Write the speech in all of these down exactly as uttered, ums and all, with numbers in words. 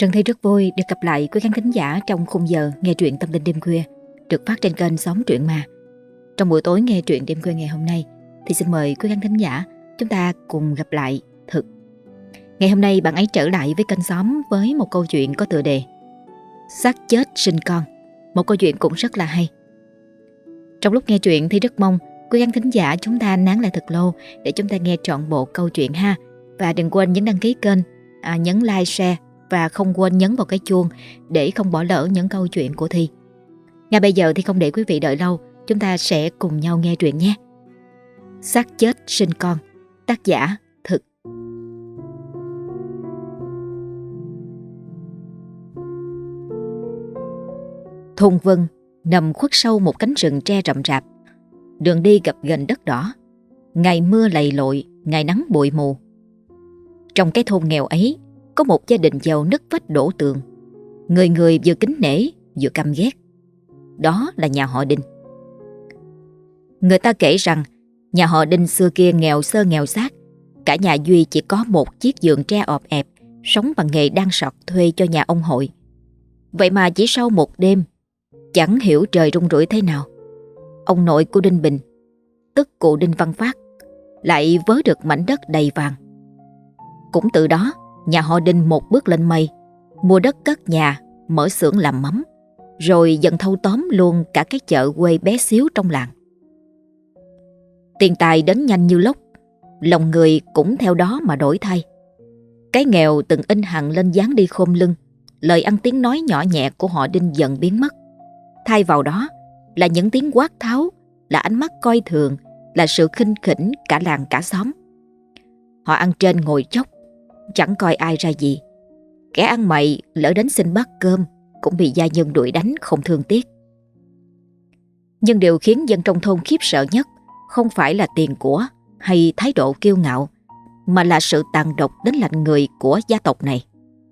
Trần Thi rất vui được gặp lại quý khán thính giả trong khung giờ nghe truyện Tâm Linh Đêm Khuya được phát trên kênh Xóm Truyện Ma. Trong buổi tối nghe truyện đêm khuya ngày hôm nay thì xin mời quý khán thính giả chúng ta cùng gặp lại Thực. Ngày hôm nay bạn ấy trở lại với kênh Xóm với một câu chuyện có tựa đề Xác chết sinh con, một câu chuyện cũng rất là hay. Trong lúc nghe truyện thì rất mong quý khán thính giả chúng ta nán lại thật lâu để chúng ta nghe trọn bộ câu chuyện ha. Và đừng quên nhấn đăng ký kênh, à, nhấn like, share và không quên nhấn vào cái chuông để không bỏ lỡ những câu chuyện của Thi. Ngay bây giờ thì không để quý vị đợi lâu, chúng ta sẽ cùng nhau nghe truyện nhé. Xác chết sinh con, tác giả Thực. Thôn Vân nằm khuất sâu một cánh rừng tre rậm rạp. Đường đi gập ghềnh đất đỏ, ngày mưa lầy lội, ngày nắng bụi mù. Trong cái thôn nghèo ấy có một gia đình giàu nứt vách đổ tường, người người vừa kính nể vừa căm ghét. Đó là nhà họ Đinh. Người ta kể rằng nhà họ Đinh xưa kia nghèo sơ nghèo xác, cả nhà Duy chỉ có một chiếc giường tre ọp ẹp, sống bằng nghề đan sọt thuê cho nhà ông Hội. Vậy mà chỉ sau một đêm, chẳng hiểu trời rung rủi thế nào, ông nội của Đinh Bình, tức cụ Đinh Văn Phát, lại vớ được mảnh đất đầy vàng. Cũng từ đó, nhà họ Đinh một bước lên mây, mua đất cất nhà, mở xưởng làm mắm, rồi dần thâu tóm luôn cả cái chợ quê bé xíu trong làng. Tiền tài đến nhanh như lốc, lòng người cũng theo đó mà đổi thay. Cái nghèo từng in hằn lên dáng đi khom lưng, lời ăn tiếng nói nhỏ nhẹ của họ Đinh dần biến mất. Thay vào đó là những tiếng quát tháo, là ánh mắt coi thường, là sự khinh khỉnh cả làng cả xóm. Họ ăn trên ngồi chốc, chẳng coi ai ra gì. Kẻ ăn mày lỡ đến xin bát cơm cũng bị gia nhân đuổi đánh không thương tiếc. Nhưng điều khiến dân trong thôn khiếp sợ nhất không phải là tiền của hay thái độ kiêu ngạo, mà là sự tàn độc đến lạnh người của gia tộc này.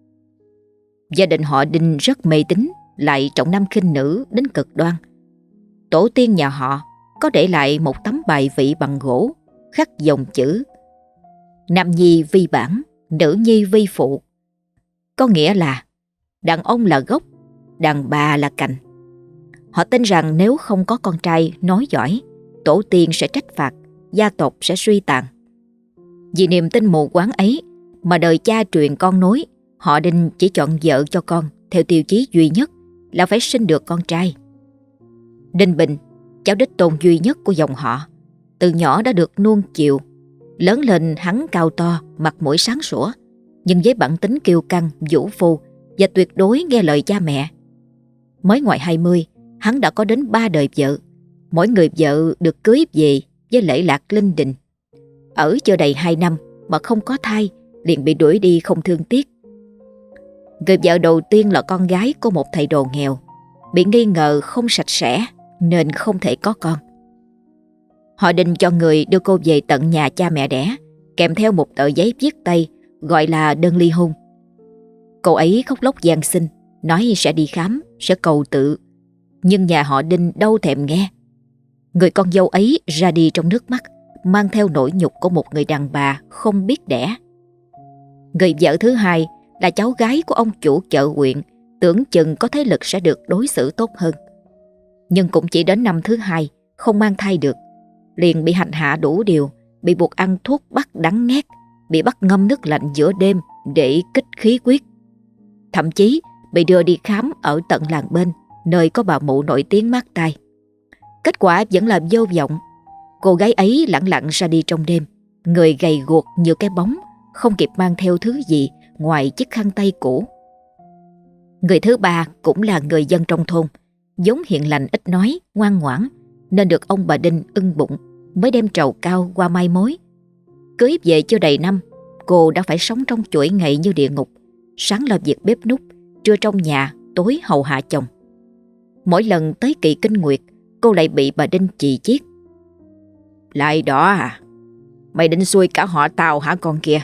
Gia đình họ Đinh rất mê tín, lại trọng nam khinh nữ đến cực đoan. Tổ tiên nhà họ có để lại một tấm bài vị bằng gỗ, khắc dòng chữ Nam nhi vi bản, nữ nhi vi phụ. Có nghĩa là đàn ông là gốc, đàn bà là cành. Họ tin rằng nếu không có con trai nói giỏi, tổ tiên sẽ trách phạt, gia tộc sẽ suy tàn. Vì niềm tin mù quáng ấy mà đời cha truyền con nối, họ Đinh chỉ chọn vợ cho con theo tiêu chí duy nhất là phải sinh được con trai. Đinh Bình, cháu đích tôn duy nhất của dòng họ, từ nhỏ đã được nuông chiều. Lớn lên hắn cao to, mặt mũi sáng sủa, nhưng với bản tính kiêu căng, vũ phu và tuyệt đối nghe lời cha mẹ. Mới ngoài hai mươi, hắn đã có đến ba đời vợ, mỗi người vợ được cưới về với lễ lạc linh đình. Ở chưa đầy hai năm mà không có thai, liền bị đuổi đi không thương tiếc. Người vợ đầu tiên là con gái của một thầy đồ nghèo, bị nghi ngờ không sạch sẽ nên không thể có con. Họ Đinh cho người đưa cô về tận nhà cha mẹ đẻ, kèm theo một tờ giấy viết tay gọi là đơn ly hôn. Cô ấy khóc lóc van xin, nói sẽ đi khám, sẽ cầu tự. Nhưng nhà họ Đinh đâu thèm nghe. Người con dâu ấy ra đi trong nước mắt, mang theo nỗi nhục của một người đàn bà không biết đẻ. Người vợ thứ hai là cháu gái của ông chủ chợ huyện, tưởng chừng có thế lực sẽ được đối xử tốt hơn. Nhưng cũng chỉ đến năm thứ hai, không mang thai được, liền bị hành hạ đủ điều, bị buộc ăn thuốc bắc đắng ngát, bị bắt ngâm nước lạnh giữa đêm để kích khí huyết. Thậm chí bị đưa đi khám ở tận làng bên, nơi có bà mụ nổi tiếng mát tai. Kết quả vẫn là vô vọng. Cô gái ấy lẳng lặng ra đi trong đêm, người gầy guộc như cái bóng, không kịp mang theo thứ gì ngoài chiếc khăn tay cũ. Người thứ ba cũng là người dân trong thôn, vốn hiền lành ít nói, ngoan ngoãn, nên được ông bà Đinh ưng bụng, mới đem trầu cao qua mai mối. Cưới về chưa đầy năm, cô đã phải sống trong chuỗi ngày như địa ngục, sáng lo việc bếp núc, trưa trong nhà, tối hầu hạ chồng. Mỗi lần tới kỳ kinh nguyệt, cô lại bị bà Đinh chì chiết. Lại đó à? Mày định xuôi cả họ Tàu hả con kia?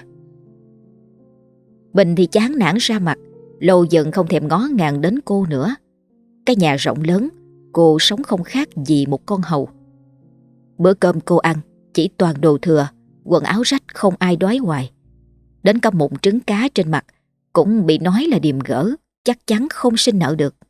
Bình thì chán nản ra mặt, lâu dần không thèm ngó ngàng đến cô nữa. Cái nhà rộng lớn, cô sống không khác gì một con hầu. Bữa cơm cô ăn chỉ toàn đồ thừa, quần áo rách không ai đói hoài. Đến cả mụn trứng cá trên mặt, cũng bị nói là điềm gỡ, chắc chắn không sinh nở được.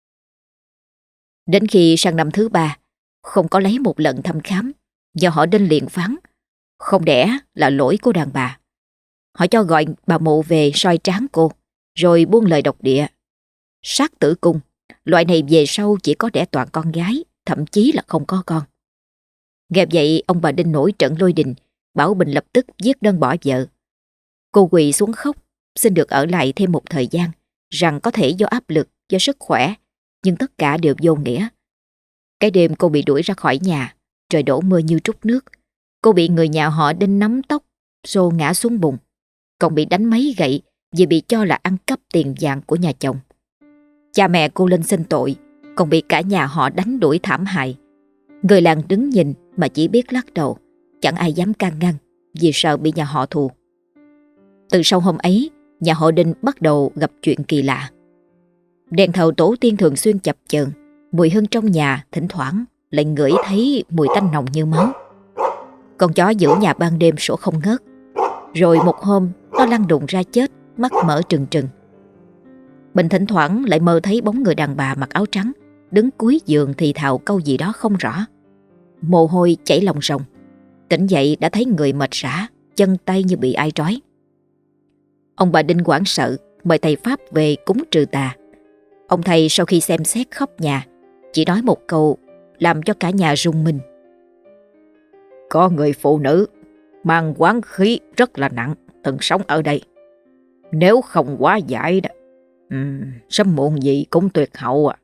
Đến khi sang năm thứ ba, không có lấy một lần thăm khám, và họ Đinh liền phán không đẻ là lỗi của đàn bà. Họ cho gọi bà mụ về soi trán cô, rồi buông lời độc địa. Sát tử cung, loại này về sau chỉ có đẻ toàn con gái, thậm chí là không có con. Nghe vậy ông bà Đinh nổi trận lôi đình, bảo Bình lập tức viết đơn bỏ vợ. Cô quỳ xuống khóc, xin được ở lại thêm một thời gian, rằng có thể do áp lực, do sức khỏe, nhưng tất cả đều vô nghĩa. Cái đêm cô bị đuổi ra khỏi nhà, trời đổ mưa như trút nước. Cô bị người nhà họ Đinh nắm tóc, xô ngã xuống bùn, còn bị đánh mấy gậy vì bị cho là ăn cắp tiền vàng của nhà chồng. Cha mẹ cô lên xin tội, còn bị cả nhà họ đánh đuổi thảm hại. Người làng đứng nhìn mà chỉ biết lắc đầu, chẳng ai dám can ngăn vì sợ bị nhà họ thù. Từ sau hôm ấy, nhà họ Đinh bắt đầu gặp chuyện kỳ lạ. Đèn thờ tổ tiên thường xuyên chập chờn, mùi hương trong nhà thỉnh thoảng lại ngửi thấy mùi tanh nồng như máu. Con chó giữ nhà ban đêm sủa không ngớt. Rồi một hôm nó lăn đùng ra chết, mắt mở trừng trừng. Bình thỉnh thoảng lại mơ thấy bóng người đàn bà mặc áo trắng đứng cuối giường thì thào câu gì đó không rõ. Mồ hôi chảy lòng ròng. Tỉnh dậy đã thấy người mệt rã, chân tay như bị ai trói. Ông bà Đinh hoảng sợ, mời thầy Pháp về cúng trừ tà. Ông thầy sau khi xem xét khóc nhà, chỉ nói một câu làm cho cả nhà rùng mình. Có người phụ nữ mang oán khí rất là nặng từng sống ở đây. Nếu không quá giải đó, um, sớm muộn gì cũng tuyệt hậu à.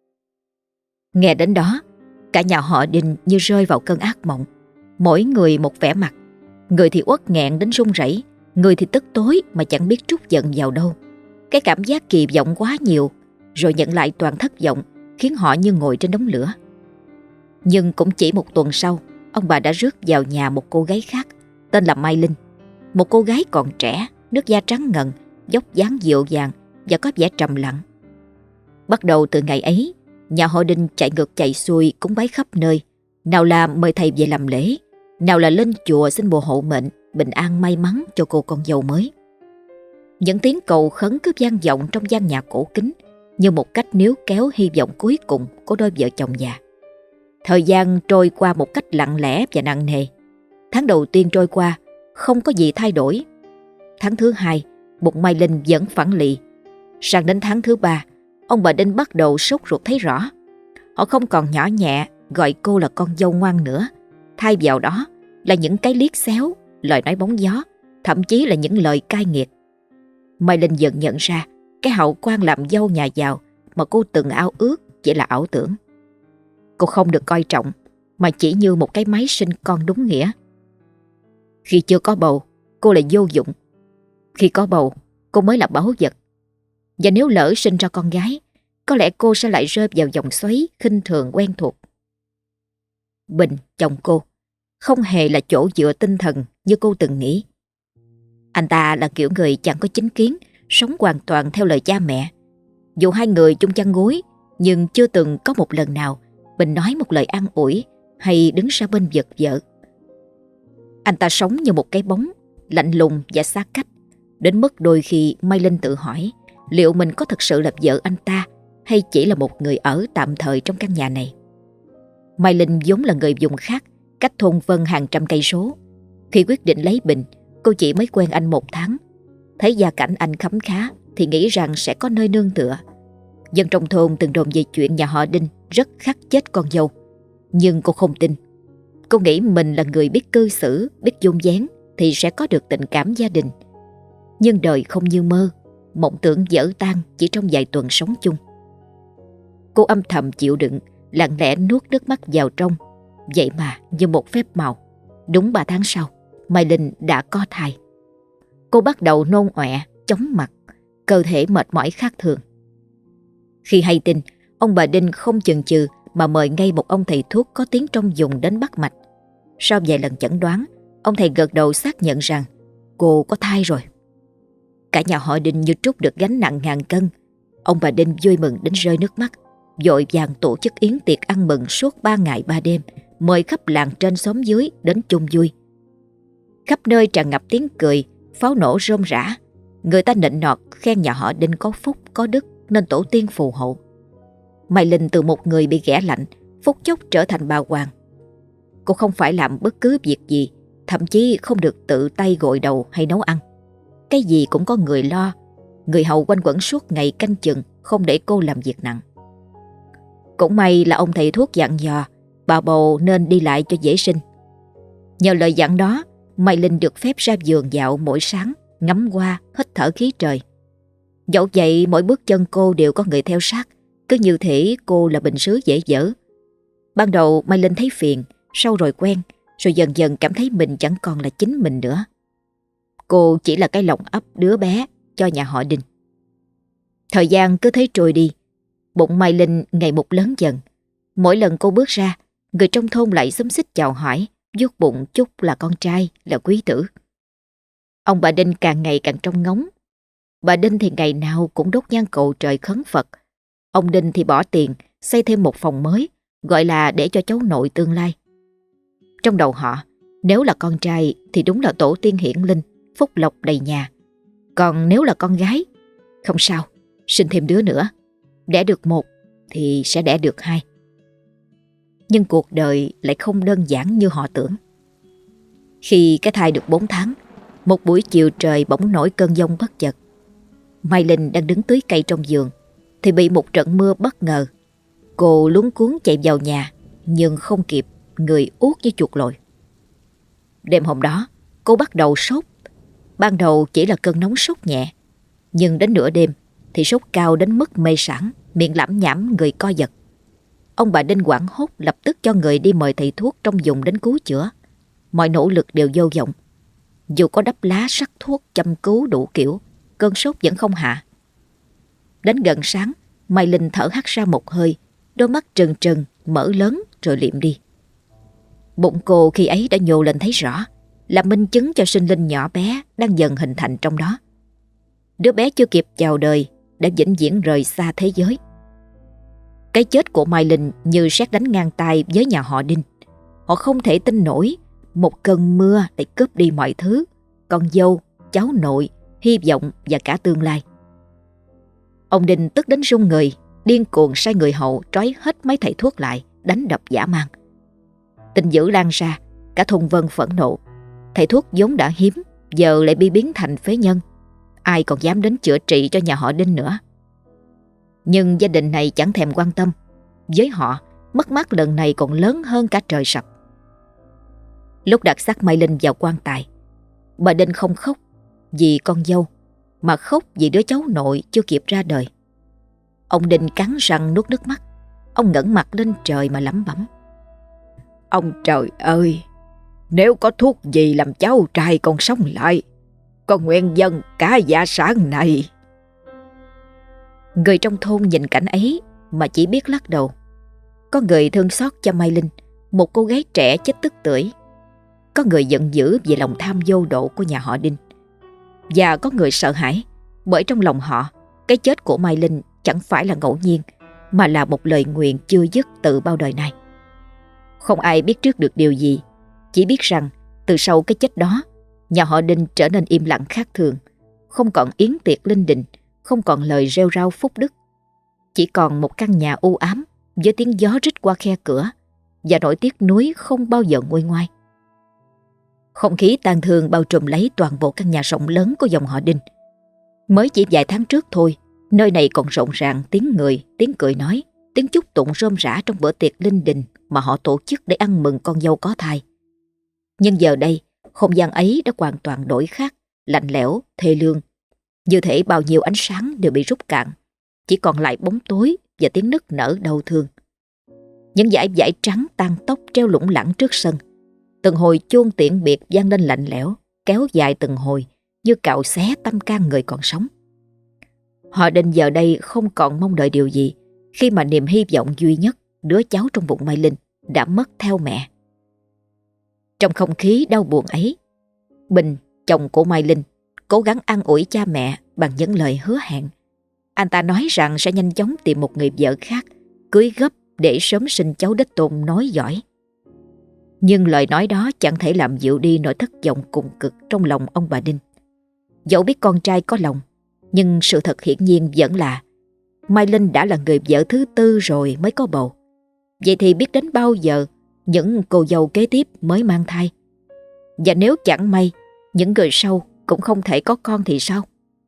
Nghe đến đó, cả nhà họ Đinh như rơi vào cơn ác mộng. Mỗi người một vẻ mặt. Người thì uất nghẹn đến run rẩy, người thì tức tối mà chẳng biết trút giận vào đâu. Cái cảm giác kỳ vọng quá nhiều, rồi nhận lại toàn thất vọng, khiến họ như ngồi trên đống lửa. Nhưng cũng chỉ một tuần sau, ông bà đã rước vào nhà một cô gái khác, tên là Mai Linh. Một cô gái còn trẻ, nước da trắng ngần, dốc dáng dịu dàng và có vẻ trầm lặng. Bắt đầu từ ngày ấy, nhà họ Đinh chạy ngược chạy xuôi cúng bái khắp nơi. Nào là mời thầy về làm lễ, nào là lên chùa xin bùa hộ mệnh, bình an may mắn cho cô con dâu mới. Những tiếng cầu khấn cứ vang vọng trong gian nhà cổ kính, như một cách níu kéo hy vọng cuối cùng của đôi vợ chồng già. Thời gian trôi qua một cách lặng lẽ và nặng nề. Tháng đầu tiên trôi qua, không có gì thay đổi. Tháng thứ hai, bụng Mai Linh vẫn phẳng lì. Sang đến tháng thứ ba, ông bà Đinh bắt đầu sốt ruột thấy rõ. Họ không còn nhỏ nhẹ gọi cô là con dâu ngoan nữa. Thay vào đó là những cái liếc xéo, lời nói bóng gió, thậm chí là những lời cay nghiệt. Mai Linh dần nhận ra cái hậu quan làm dâu nhà giàu mà cô từng ao ước chỉ là ảo tưởng. Cô không được coi trọng, mà chỉ như một cái máy sinh con đúng nghĩa. Khi chưa có bầu, cô là vô dụng. Khi có bầu, cô mới là báu vật. Và nếu lỡ sinh ra con gái, có lẽ cô sẽ lại rơi vào vòng xoáy khinh thường quen thuộc. Bình, chồng cô, không hề là chỗ dựa tinh thần như cô từng nghĩ. Anh ta là kiểu người chẳng có chính kiến, sống hoàn toàn theo lời cha mẹ. Dù hai người chung chăn gối, nhưng chưa từng có một lần nào Bình nói một lời an ủi hay đứng ra bên vực vợ. Anh ta sống như một cái bóng, lạnh lùng và xa cách, đến mức đôi khi Mai Linh tự hỏi liệu mình có thực sự là vợ anh ta hay chỉ là một người ở tạm thời trong căn nhà này. Mai Linh vốn là người vùng khác, cách thôn Vân hàng trăm cây số. Khi quyết định lấy Bình, cô chỉ mới quen anh một tháng. Thấy gia cảnh anh khấm khá thì nghĩ rằng sẽ có nơi nương tựa. Dân trong thôn từng đồn về chuyện nhà họ Đinh rất khắc chết con dâu. Nhưng cô không tin. Cô nghĩ mình là người biết cư xử, biết dung dáng thì sẽ có được tình cảm gia đình. Nhưng đời không như mơ, mộng tưởng vỡ tan chỉ trong vài tuần sống chung. Cô âm thầm chịu đựng, lặng lẽ nuốt nước mắt vào trong. Vậy mà như một phép màu, đúng ba tháng sau, Mai Linh đã có thai. Cô bắt đầu nôn ọe, chóng mặt, cơ thể mệt mỏi khác thường. Khi hay tin, ông bà Đinh không chần chừ mà mời ngay một ông thầy thuốc có tiếng trong vùng đến bắt mạch. Sau vài lần chẩn đoán, ông thầy gật đầu xác nhận rằng cô có thai rồi. Cả nhà họ Đinh như trút được gánh nặng ngàn cân. Ông bà Đinh vui mừng đến rơi nước mắt, vội vàng tổ chức yến tiệc ăn mừng suốt ba ngày ba đêm, mời khắp làng trên xóm dưới đến chung vui. Khắp nơi tràn ngập tiếng cười, pháo nổ rôm rã. Người ta nịnh nọt khen nhà họ Đinh có phúc có đức nên tổ tiên phù hộ. Mai Linh từ một người bị ghẻ lạnh phút chốc trở thành bà hoàng. Cô không phải làm bất cứ việc gì, thậm chí không được tự tay gội đầu hay nấu ăn. Cái gì cũng có người lo, người hầu quanh quẩn suốt ngày canh chừng, không để cô làm việc nặng. Cũng may là ông thầy thuốc dặn dò bà bầu nên đi lại cho dễ sinh. Nhờ lời dặn đó, Mai Linh được phép ra vườn dạo mỗi sáng, ngắm hoa, hít thở khí trời. Dẫu vậy, mỗi bước chân cô đều có người theo sát, cứ như thể cô là bình sứ dễ dở. Ban đầu Mai Linh thấy phiền, sau rồi quen, rồi dần dần cảm thấy mình chẳng còn là chính mình nữa. Cô chỉ là cái lồng ấp đứa bé cho nhà họ Đinh. Thời gian cứ thế trôi đi, bụng Mai Linh ngày một lớn dần. Mỗi lần cô bước ra, người trong thôn lại xúm xít chào hỏi, vuốt bụng chúc là con trai, là quý tử. Ông bà Đinh càng ngày càng trông ngóng. Bà Đinh thì ngày nào cũng đốt nhang cầu trời khấn Phật. Ông Đinh thì bỏ tiền xây thêm một phòng mới, gọi là để cho cháu nội tương lai. Trong đầu họ, nếu là con trai thì đúng là tổ tiên hiển linh, phúc lộc đầy nhà. Còn nếu là con gái, không sao, sinh thêm đứa nữa. Đẻ được một thì sẽ đẻ được hai. Nhưng cuộc đời lại không đơn giản như họ tưởng. Khi cái thai được bốn tháng, một buổi chiều trời bỗng nổi cơn giông bất chợt. Mai Linh đang đứng tưới cây trong vườn thì bị một trận mưa bất ngờ. Cô luống cuống chạy vào nhà, nhưng không kịp, người uốt như chuột lội. Đêm hôm đó, cô bắt đầu sốt. Ban đầu chỉ là cơn nóng sốt nhẹ, nhưng đến nửa đêm thì sốt cao đến mức mê sảng, miệng lẩm nhẩm, người co giật. Ông bà Đinh hoảng hốt lập tức cho người đi mời thầy thuốc trong vùng đến cứu chữa. Mọi nỗ lực đều vô vọng. Dù có đắp lá sắc thuốc chăm cứu đủ kiểu, cơn sốt vẫn không hạ. Đến gần sáng, Mai Linh thở hắt ra một hơi, đôi mắt trừng trừng, mở lớn rồi liệm đi. Bụng cô khi ấy đã nhô lên thấy rõ, là minh chứng cho sinh linh nhỏ bé đang dần hình thành trong đó. Đứa bé chưa kịp chào đời đã vĩnh viễn rời xa thế giới. Cái chết của Mai Linh như sét đánh ngang tai với nhà họ Đinh. Họ không thể tin nổi một cơn mưa lại cướp đi mọi thứ: con dâu, cháu nội, hy vọng và cả tương lai. Ông Đinh tức đến run người, điên cuồng sai người hầu trói hết mấy thầy thuốc lại, đánh đập dã man. Tin dữ lan ra, cả thôn Vân phẫn nộ. Thầy thuốc vốn đã hiếm, giờ lại bị biến thành phế nhân. Ai còn dám đến chữa trị cho nhà họ Đinh nữa. Nhưng gia đình này chẳng thèm quan tâm. Với họ, mất mát lần này còn lớn hơn cả trời sập. Lúc đặt xác Mai Linh vào quan tài, bà Đinh không khóc vì con dâu, mà khóc vì đứa cháu nội chưa kịp ra đời. Ông Đinh cắn răng nuốt nước mắt. Ông ngẩng mặt lên trời mà lẩm bẩm: Ông trời ơi, nếu có thuốc gì làm cháu trai con sống lại, con nguyện dâng cả gia sản này. Người trong thôn nhìn cảnh ấy mà chỉ biết lắc đầu. Có người thương xót cho Mai Linh, một cô gái trẻ chết tức tưởi. Có người giận dữ vì lòng tham vô độ của nhà họ Đinh. Và có người sợ hãi, bởi trong lòng họ, cái chết của Mai Linh chẳng phải là ngẫu nhiên, mà là một lời nguyền chưa dứt từ bao đời nay. Không ai biết trước được điều gì, chỉ biết rằng từ sau cái chết đó, nhà họ Đinh trở nên im lặng khác thường. Không còn yến tiệc linh đình, không còn lời rêu rao phúc đức. Chỉ còn một căn nhà u ám với tiếng gió rít qua khe cửa và nỗi tiếc nuối không bao giờ nguôi ngoai. Không khí tang thương bao trùm lấy toàn bộ căn nhà rộng lớn của dòng họ Đinh. Mới chỉ vài tháng trước thôi, nơi này còn rộn ràng tiếng người, tiếng cười nói, tiếng chúc tụng rôm rã trong bữa tiệc linh đình mà họ tổ chức để ăn mừng con dâu có thai. Nhưng giờ đây, không gian ấy đã hoàn toàn đổi khác, lạnh lẽo, thê lương. Như thể bao nhiêu ánh sáng đều bị rút cạn, chỉ còn lại bóng tối và tiếng nức nở đau thương. Những dải vải trắng tang tóc treo lủng lẳng trước sân. Từng hồi chuông tiễn biệt vang lên lạnh lẽo, kéo dài từng hồi như cạo xé tâm can người còn sống. Họ Đinh giờ đây không còn mong đợi điều gì khi mà niềm hy vọng duy nhất, đứa cháu trong bụng Mai Linh, đã mất theo mẹ. Trong không khí đau buồn ấy, Bình, chồng của Mai Linh, cố gắng an ủi cha mẹ bằng những lời hứa hẹn. Anh ta nói rằng sẽ nhanh chóng tìm một người vợ khác, cưới gấp để sớm sinh cháu đích tôn nói giỏi. Nhưng lời nói đó chẳng thể làm dịu đi nỗi thất vọng cùng cực trong lòng ông bà Đinh. Dẫu biết con trai có lòng, nhưng sự thật hiển nhiên vẫn là Mai Linh đã là người vợ thứ tư rồi mới có bầu. Vậy thì biết đến bao giờ những cô dâu kế tiếp mới mang thai? Và nếu chẳng may những người sau cũng không thể có con thì sao?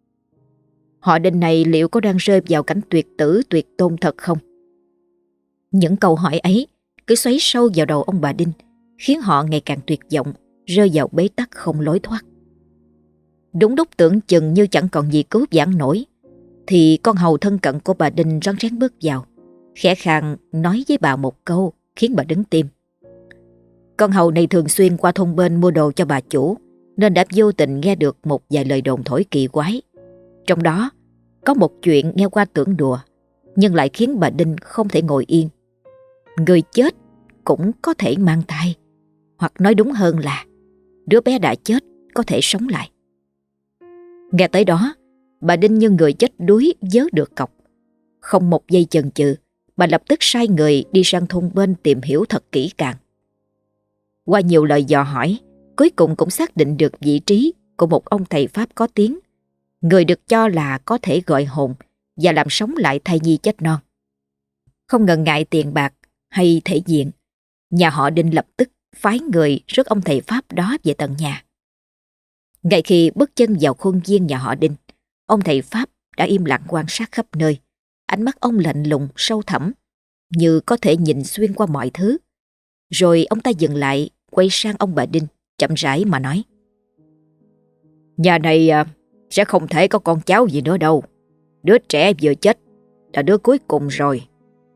Họ Đinh này liệu có đang rơi vào cảnh tuyệt tử tuyệt tôn thật không? Những câu hỏi ấy cứ xoáy sâu vào đầu ông bà Đinh, khiến họ ngày càng tuyệt vọng, rơi vào bế tắc không lối thoát. Đúng lúc tưởng chừng như chẳng còn gì cứu vãn nổi, thì con hầu thân cận của bà Đinh rón rén bước vào, khẽ khàng nói với bà một câu khiến bà đứng tim. Con hầu này thường xuyên qua thôn bên mua đồ cho bà chủ, nên đã vô tình nghe được một vài lời đồn thổi kỳ quái. Trong đó có một chuyện nghe qua tưởng đùa, nhưng lại khiến bà Đinh không thể ngồi yên. Người chết cũng có thể mang thai, hoặc nói đúng hơn là đứa bé đã chết có thể sống lại. Nghe tới đó, bà Đinh như người chết đuối vớ được cọc. Không một giây chần chừ, bà lập tức sai người đi sang thôn bên tìm hiểu thật kỹ càng. Qua nhiều lời dò hỏi, cuối cùng cũng xác định được vị trí của một ông thầy Pháp có tiếng, người được cho là có thể gọi hồn và làm sống lại thai nhi chết non. Không ngần ngại tiền bạc hay thể diện, nhà họ Đinh lập tức phái người rước ông thầy Pháp đó về tận nhà. Ngay khi bước chân vào khuôn viên nhà họ Đinh, ông thầy Pháp đã im lặng quan sát khắp nơi. Ánh mắt ông lạnh lùng, sâu thẳm, như có thể nhìn xuyên qua mọi thứ. Rồi ông ta dừng lại, quay sang ông bà Đinh, chậm rãi mà nói: Nhà này à, sẽ không thể có con cháu gì nữa đâu. Đứa trẻ vừa chết là đứa cuối cùng rồi.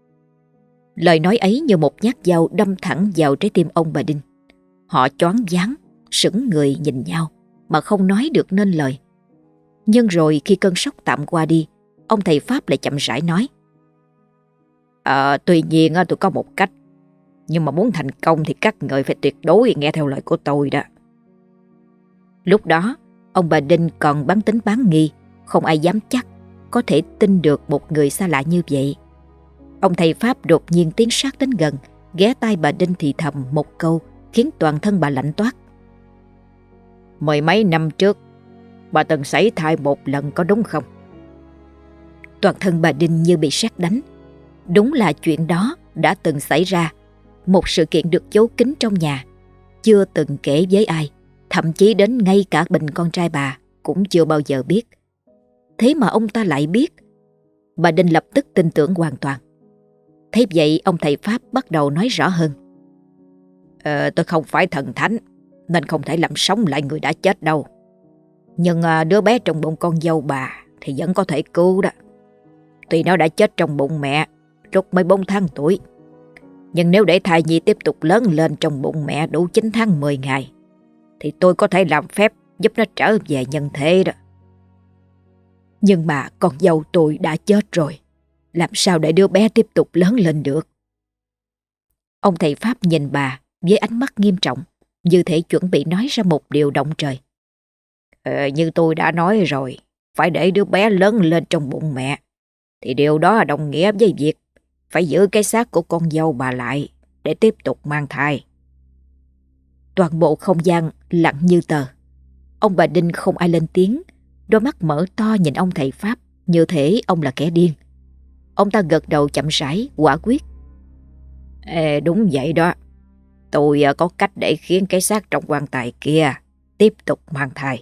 Lời nói ấy như một nhát dao đâm thẳng vào trái tim ông bà Đinh. Họ choáng váng, sững người nhìn nhau mà không nói được nên lời. Nhưng rồi khi cơn sốc tạm qua đi, ông thầy Pháp lại chậm rãi nói: à, Tuy nhiên tôi có một cách, nhưng mà muốn thành công thì các người phải tuyệt đối nghe theo lời của tôi đó. Lúc đó, ông bà Đinh còn bán tính bán nghi, không ai dám chắc có thể tin được một người xa lạ như vậy. Ông thầy Pháp đột nhiên tiến sát đến gần, ghé tai bà Đinh thì thầm một câu khiến toàn thân bà lạnh toát. Mười mấy năm trước, bà từng sảy thai một lần có đúng không? Toàn thân bà Đinh như bị sét đánh. Đúng là chuyện đó đã từng xảy ra. Một sự kiện được giấu kín trong nhà, chưa từng kể với ai, thậm chí đến ngay cả Bình con trai bà cũng chưa bao giờ biết. Thế mà ông ta lại biết. Bà Đinh lập tức tin tưởng hoàn toàn. Thế vậy ông thầy Pháp bắt đầu nói rõ hơn. Ờ, tôi không phải thần thánh, nên không thể làm sống lại người đã chết đâu. Nhưng à, đứa bé trong bụng con dâu bà thì vẫn có thể cứu đó. Tuy nó đã chết trong bụng mẹ lúc mới bốn tháng tuổi, nhưng nếu để thai nhi tiếp tục lớn lên trong bụng mẹ đủ chín tháng mười ngày, thì tôi có thể làm phép giúp nó trở về nhân thế đó. Nhưng mà con dâu tôi đã chết rồi, làm sao để đứa bé tiếp tục lớn lên được? Ông thầy Pháp nhìn bà với ánh mắt nghiêm trọng, như thể chuẩn bị nói ra một điều động trời. Ờ, như tôi đã nói rồi, phải để đứa bé lớn lên trong bụng mẹ, thì điều đó đồng nghĩa với việc phải giữ cái xác của con dâu bà lại để tiếp tục mang thai. Toàn bộ không gian lặng như tờ. Ông bà Đinh không ai lên tiếng, đôi mắt mở to nhìn ông thầy Pháp như thể ông là kẻ điên. Ông ta gật đầu chậm rãi, quả quyết. Ê, đúng vậy đó. Tôi có cách để khiến cái xác trong quan tài kia tiếp tục mang thai.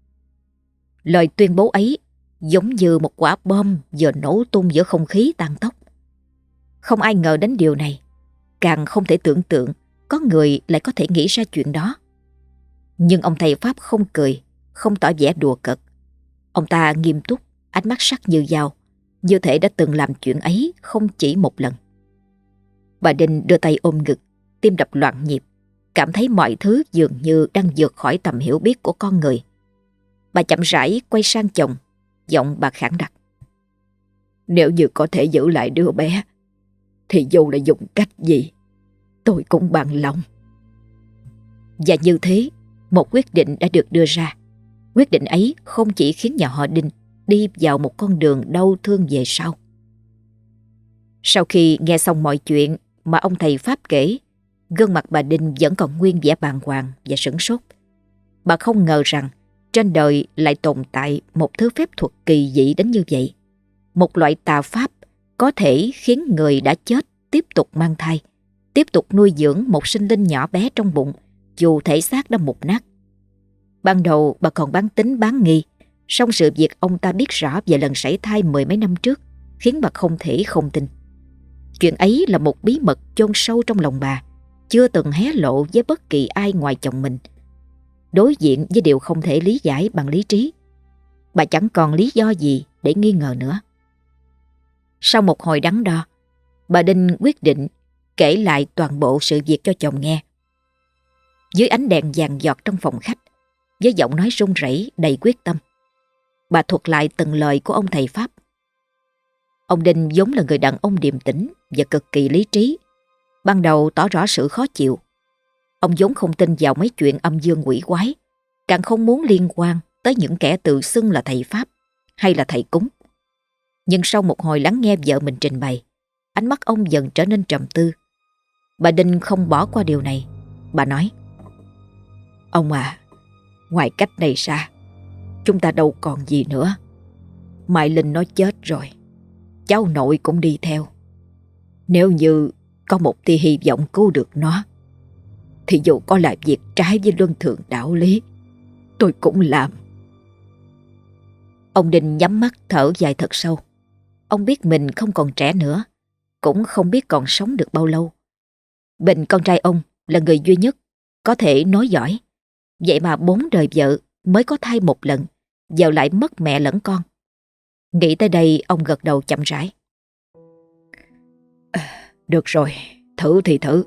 Lời tuyên bố ấy giống như một quả bom vừa nổ tung giữa không khí tàn tốc. Không ai ngờ đến điều này, càng không thể tưởng tượng có người lại có thể nghĩ ra chuyện đó. Nhưng ông thầy Pháp không cười, không tỏ vẻ đùa cợt. Ông ta nghiêm túc, ánh mắt sắc như dao, như thể đã từng làm chuyện ấy không chỉ một lần. Bà Đinh đưa tay ôm ngực, tim đập loạn nhịp, cảm thấy mọi thứ dường như đang vượt khỏi tầm hiểu biết của con người. Bà chậm rãi quay sang chồng, giọng bà khẳng đặc. Nếu như có thể giữ lại đứa bé, thì dù là dùng cách gì, tôi cũng bằng lòng. Và như thế, một quyết định đã được đưa ra. Quyết định ấy không chỉ khiến nhà họ Đinh đi vào một con đường đau thương về sau. Sau khi nghe xong mọi chuyện mà ông thầy Pháp kể, gương mặt bà Đinh vẫn còn nguyên vẻ bàng hoàng và sửng sốt. Bà không ngờ rằng trên đời lại tồn tại một thứ phép thuật kỳ dị đến như vậy. Một loại tà pháp có thể khiến người đã chết tiếp tục mang thai, tiếp tục nuôi dưỡng một sinh linh nhỏ bé trong bụng dù thể xác đã mục nát. Ban đầu bà còn bán tín bán nghi, song sự việc ông ta biết rõ về lần sảy thai mười mấy năm trước khiến bà không thể không tin. Chuyện ấy là một bí mật chôn sâu trong lòng bà, chưa từng hé lộ với bất kỳ ai ngoài chồng mình. Đối diện với điều không thể lý giải bằng lý trí, bà chẳng còn lý do gì để nghi ngờ nữa. Sau một hồi đắn đo, bà Đinh quyết định kể lại toàn bộ sự việc cho chồng nghe. Dưới ánh đèn vàng giọt trong phòng khách, với giọng nói run rẩy đầy quyết tâm, bà thuật lại từng lời của ông thầy Pháp. Ông Đinh vốn là người đàn ông điềm tĩnh và cực kỳ lý trí, ban đầu tỏ rõ sự khó chịu. Ông vốn không tin vào mấy chuyện âm dương quỷ quái, càng không muốn liên quan tới những kẻ tự xưng là thầy Pháp hay là thầy cúng. Nhưng sau một hồi lắng nghe vợ mình trình bày, ánh mắt ông dần trở nên trầm tư. Bà Đinh không bỏ qua điều này. Bà nói: "Ông à, ngoài cách này ra, chúng ta đâu còn gì nữa. Mai Linh nó chết rồi, cháu nội cũng đi theo. Nếu như có một tia hy vọng cứu được nó, thì dù có làm việc trái với luân thường đạo lý, tôi cũng làm." Ông Đinh nhắm mắt thở dài thật sâu. Ông biết mình không còn trẻ nữa, cũng không biết còn sống được bao lâu. Bình con trai ông là người duy nhất có thể nói giỏi, vậy mà bốn đời vợ mới có thai một lần, giờ lại mất mẹ lẫn con. Nghĩ tới đây, ông gật đầu chậm rãi. "Được rồi, thử thì thử."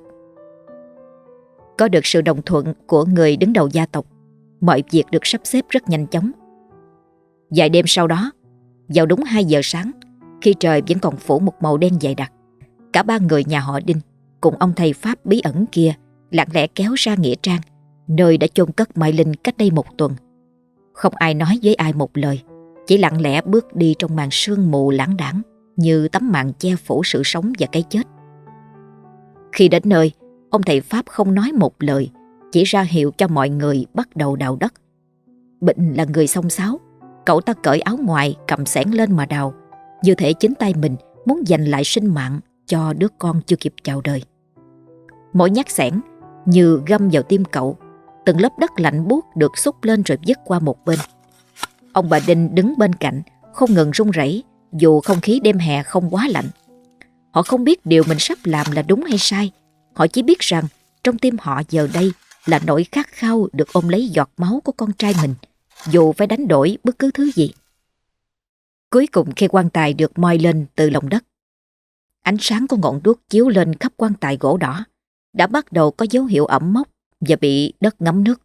Có được sự đồng thuận của người đứng đầu gia tộc, mọi việc được sắp xếp rất nhanh chóng. Vài đêm sau đó, vào đúng hai giờ sáng, khi trời vẫn còn phủ một màu đen dày đặc, cả ba người nhà họ Đinh cùng ông thầy Pháp bí ẩn kia lặng lẽ kéo ra nghĩa trang, nơi đã chôn cất Mai Linh cách đây một tuần. Không ai nói với ai một lời, chỉ lặng lẽ bước đi trong màn sương mù lãng đãng như tấm màn che phủ sự sống và cái chết. Khi đến nơi, ông thầy Pháp không nói một lời, chỉ ra hiệu cho mọi người bắt đầu đào đất. Bình là người xông xáo, cậu ta cởi áo ngoài cầm xẻng lên mà đào, như thể chính tay mình muốn giành lại sinh mạng cho đứa con chưa kịp chào đời. Mỗi nhát xẻng như găm vào tim cậu, từng lớp đất lạnh buốt được xúc lên rồi vứt qua một bên. Ông bà Đinh đứng bên cạnh không ngừng run rẩy, dù không khí đêm hè không quá lạnh. Họ không biết điều mình sắp làm là đúng hay sai. Họ chỉ biết rằng trong tim họ giờ đây là nỗi khát khao được ôm lấy giọt máu của con trai mình, dù phải đánh đổi bất cứ thứ gì. Cuối cùng, khi quan tài được moi lên từ lòng đất, ánh sáng của ngọn đuốc chiếu lên khắp quan tài gỗ đỏ đã bắt đầu có dấu hiệu ẩm mốc và bị đất ngấm nước.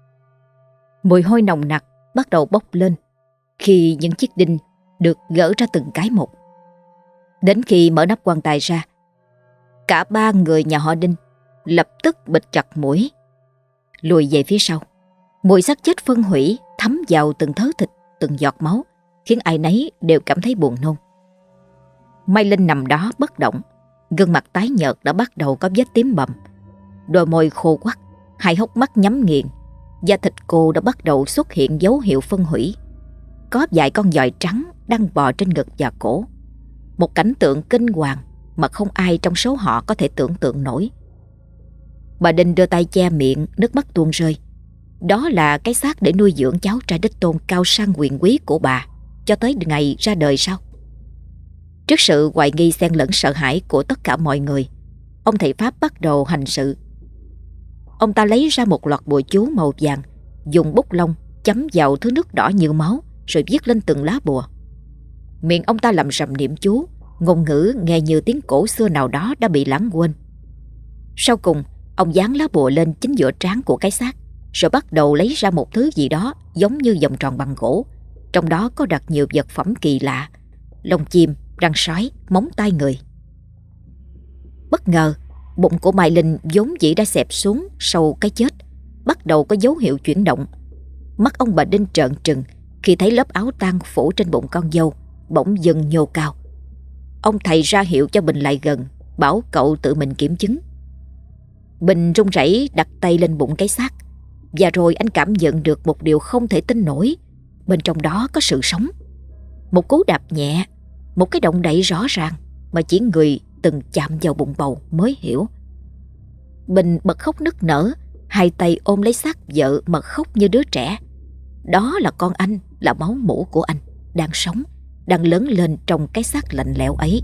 Mùi hôi nồng nặc bắt đầu bốc lên khi những chiếc đinh được gỡ ra từng cái một. Đến khi mở nắp quan tài ra, cả ba người nhà họ Đinh lập tức bịt chặt mũi, lùi về phía sau. Mùi xác chết phân hủy thấm vào từng thớ thịt, từng giọt máu, khiến ai nấy đều cảm thấy buồn nôn. Mai Linh nằm đó bất động, gương mặt tái nhợt đã bắt đầu có vết tím bầm, đôi môi khô quắt, hai hốc mắt nhắm nghiền, da thịt cô đã bắt đầu xuất hiện dấu hiệu phân hủy. Có vài con giòi trắng đang bò trên ngực và cổ. Một cảnh tượng kinh hoàng mà không ai trong số họ có thể tưởng tượng nổi. Bà Đinh đưa tay che miệng, nước mắt tuôn rơi. Đó là cái xác để nuôi dưỡng cháu trai đích tôn cao sang quyền quý của bà cho tới ngày ra đời sao? Trước sự hoài nghi xen lẫn sợ hãi của tất cả mọi người, ông thầy Pháp bắt đầu hành sự. Ông ta lấy ra một loạt bùa chú màu vàng, dùng bút lông chấm vào thứ nước đỏ như máu rồi viết lên từng lá bùa. Miệng ông ta lẩm rẩm niệm chú, ngôn ngữ nghe như tiếng cổ xưa nào đó đã bị lãng quên. Sau cùng, ông dán lá bùa lên chính giữa trán của cái xác, rồi bắt đầu lấy ra một thứ gì đó giống như vòng tròn bằng gỗ. Trong đó có đặt nhiều vật phẩm kỳ lạ: lông chim, răng sói, móng tay người. Bất ngờ, bụng của Mai Linh vốn dĩ đã xẹp xuống sau cái chết bắt đầu có dấu hiệu chuyển động. Mắt ông bà Đinh trợn trừng khi thấy lớp áo tang phủ trên bụng con dâu bỗng dần nhô cao. Ông thầy ra hiệu cho Bình lại gần, bảo cậu tự mình kiểm chứng. Bình run rẩy đặt tay lên bụng cái xác. Và rồi anh cảm nhận được một điều không thể tin nổi. Bên trong đó có sự sống. Một cú đạp nhẹ, một cái động đậy rõ ràng mà chỉ người từng chạm vào bụng bầu mới hiểu. Bình bật khóc nức nở, hai tay ôm lấy xác vợ mà khóc như đứa trẻ. Đó là con anh, là máu mủ của anh, đang sống, đang lớn lên trong cái xác lạnh lẽo ấy.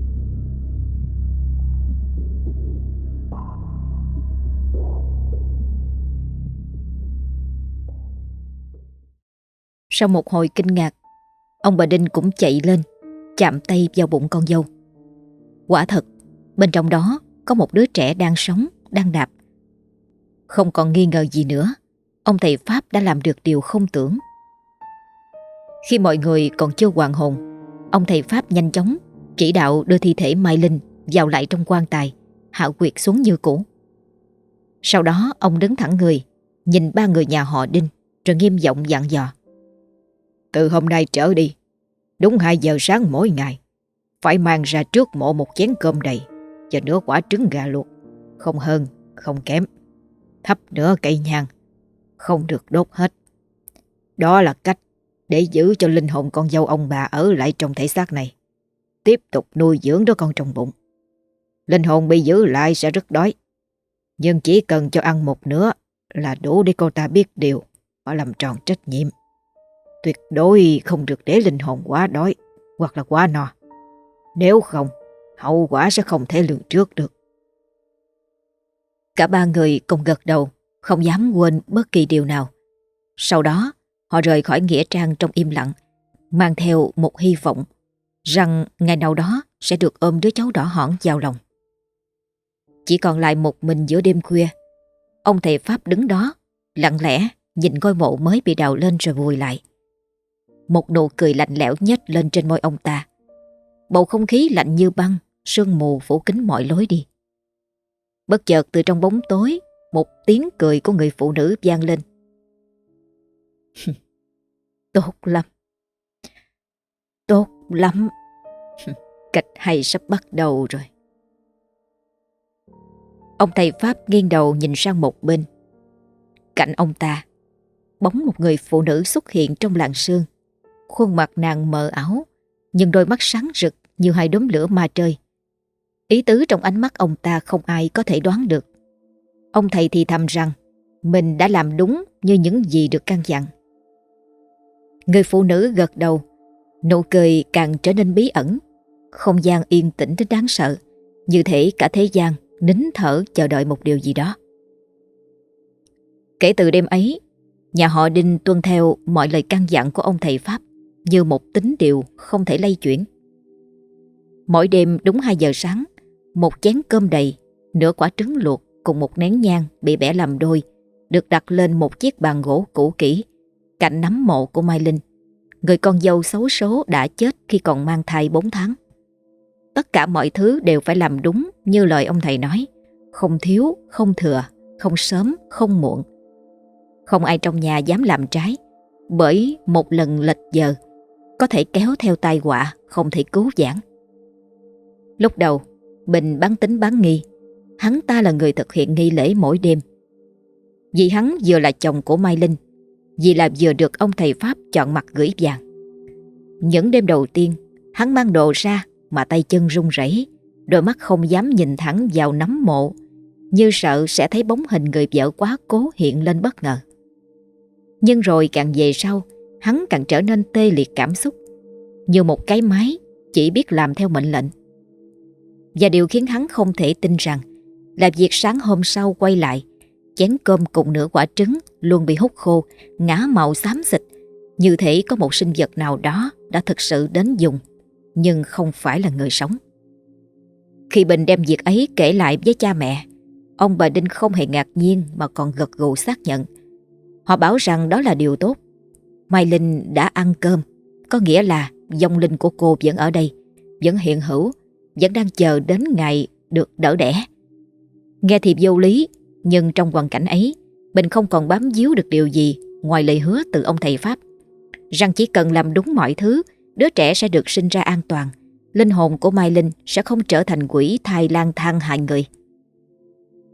Sau một hồi kinh ngạc, ông bà Đinh cũng chạy lên, chạm tay vào bụng con dâu. Quả thật, bên trong đó có một đứa trẻ đang sống, đang đạp. Không còn nghi ngờ gì nữa, ông thầy Pháp đã làm được điều không tưởng. Khi mọi người còn chưa hoàn hồn, ông thầy Pháp nhanh chóng chỉ đạo đưa thi thể Mai Linh vào lại trong quan tài, hạ quyệt xuống như cũ. Sau đó ông đứng thẳng người, nhìn ba người nhà họ Đinh, rồi nghiêm giọng dặn dò. Từ hôm nay trở đi, đúng hai giờ sáng mỗi ngày, phải mang ra trước mộ một chén cơm đầy và nửa quả trứng gà luộc, không hơn, không kém. Thắp nửa cây nhang, không được đốt hết. Đó là cách để giữ cho linh hồn con dâu ông bà ở lại trong thể xác này, tiếp tục nuôi dưỡng đứa con trong bụng. Linh hồn bị giữ lại sẽ rất đói, nhưng chỉ cần cho ăn một nửa là đủ để cô ta biết điều và làm tròn trách nhiệm. Tuyệt đối không được để linh hồn quá đói hoặc là quá no. Nếu không, hậu quả sẽ không thể lường trước được. Cả ba người cùng gật đầu, không dám quên bất kỳ điều nào. Sau đó, họ rời khỏi nghĩa trang trong im lặng, mang theo một hy vọng rằng ngày nào đó sẽ được ôm đứa cháu đỏ hỏn vào lòng. Chỉ còn lại một mình giữa đêm khuya, ông thầy Pháp đứng đó, lặng lẽ nhìn ngôi mộ mới bị đào lên rồi vùi lại. Một nụ cười lạnh lẽo nhếch lên trên môi ông ta. Bầu không khí lạnh như băng, sương mù phủ kín mọi lối đi. Bất chợt từ trong bóng tối, một tiếng cười của người phụ nữ vang lên. Tốt lắm. Tốt lắm. Kịch hay sắp bắt đầu rồi. Ông thầy Pháp nghiêng đầu nhìn sang một bên. Cạnh ông ta, bóng một người phụ nữ xuất hiện trong làn sương. Khuôn mặt nàng mờ ảo, nhưng đôi mắt sáng rực như hai đốm lửa ma trời. Ý tứ trong ánh mắt ông ta không ai có thể đoán được. Ông thầy thì thầm rằng mình đã làm đúng như những gì được căn dặn. Người phụ nữ gật đầu, nụ cười càng trở nên bí ẩn. Không gian yên tĩnh đến đáng sợ, như thể cả thế gian nín thở chờ đợi một điều gì đó. Kể từ đêm ấy, nhà họ Đinh tuân theo mọi lời căn dặn của ông thầy Pháp như một tín điều không thể lay chuyển. Mỗi đêm đúng hai giờ sáng, một chén cơm đầy, nửa quả trứng luộc cùng một nén nhang bị bẻ làm đôi được đặt lên một chiếc bàn gỗ cũ kỹ cạnh nấm mộ của Mai Linh, người con dâu xấu số đã chết khi còn mang thai bốn tháng. Tất cả mọi thứ đều phải làm đúng như lời ông thầy nói, không thiếu, không thừa, không sớm, không muộn. Không ai trong nhà dám làm trái, bởi một lần lệch giờ có thể kéo theo tai họa không thể cứu vãn. Lúc đầu, Bình bán tính bán nghi, hắn ta là người thực hiện nghi lễ mỗi đêm. Vì hắn vừa là chồng của Mai Linh, vì là vừa được ông thầy Pháp chọn mặt gửi vàng. Những đêm đầu tiên, hắn mang đồ ra mà tay chân run rẩy, đôi mắt không dám nhìn thẳng vào nấm mộ, như sợ sẽ thấy bóng hình người vợ quá cố hiện lên bất ngờ. Nhưng rồi càng về sau, hắn càng trở nên tê liệt cảm xúc, như một cái máy chỉ biết làm theo mệnh lệnh. Và điều khiến hắn không thể tin rằng là việc sáng hôm sau quay lại, chén cơm cùng nửa quả trứng luôn bị hút khô, ngả màu xám xịt, như thể có một sinh vật nào đó đã thực sự đến dùng, nhưng không phải là người sống. Khi Bình đem việc ấy kể lại với cha mẹ, ông bà Đinh không hề ngạc nhiên mà còn gật gù xác nhận. Họ bảo rằng đó là điều tốt. Mai Linh đã ăn cơm, có nghĩa là vong linh của cô vẫn ở đây, vẫn hiện hữu, vẫn đang chờ đến ngày được đỡ đẻ. Nghe thì vô lý, nhưng trong hoàn cảnh ấy, Bình không còn bám víu được điều gì ngoài lời hứa từ ông thầy Pháp, rằng chỉ cần làm đúng mọi thứ, đứa trẻ sẽ được sinh ra an toàn, linh hồn của Mai Linh sẽ không trở thành quỷ thai lang thang hại người.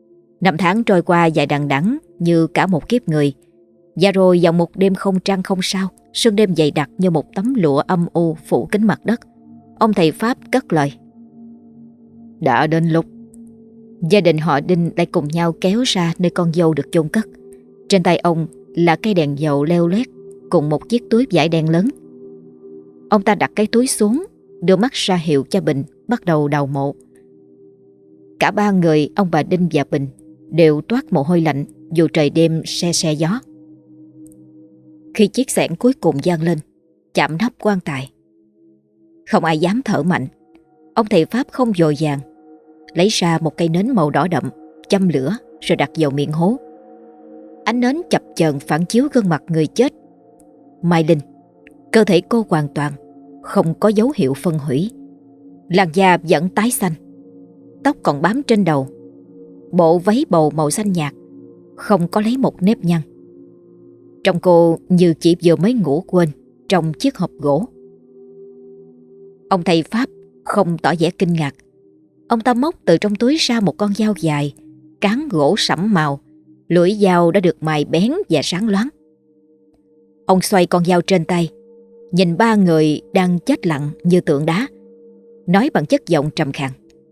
Năm tháng trôi qua dài đằng đẵng như cả một kiếp người. Và rồi vào một đêm không trăng không sao, sương đêm dày đặc như một tấm lụa âm u phủ kín mặt đất, ông thầy Pháp cất lời: Đã đến lúc. Gia đình họ Đinh lại cùng nhau kéo ra nơi con dâu được chôn cất. Trên tay ông là cây đèn dầu leo lét cùng một chiếc túi vải đen lớn. Ông ta đặt cái túi xuống, đưa mắt ra hiệu cho Bình bắt đầu đào mộ. Cả ba người, ông bà Đinh và Bình, đều toát mồ hôi lạnh dù trời đêm se se gió. Khi chiếc xẻng cuối cùng vang lên, chạm nắp quan tài, không ai dám thở mạnh. Ông thầy Pháp không vội vàng, lấy ra một cây nến màu đỏ đậm, châm lửa rồi đặt vào miệng hố. Ánh nến chập chờn phản chiếu gương mặt người chết. Mai Linh, cơ thể cô hoàn toàn không có dấu hiệu phân hủy, làn da vẫn tái xanh, tóc còn bám trên đầu, bộ váy bầu màu xanh nhạt, không có lấy một nếp nhăn. Trông cô như chỉ vừa mới ngủ quên trong chiếc hộp gỗ. Ông thầy Pháp không tỏ vẻ kinh ngạc. Ông ta móc từ trong túi ra một con dao dài, cán gỗ sẫm màu, lưỡi dao đã được mài bén và sáng loáng. Ông xoay con dao trên tay, nhìn ba người đang chết lặng như tượng đá, nói bằng chất giọng trầm khàn: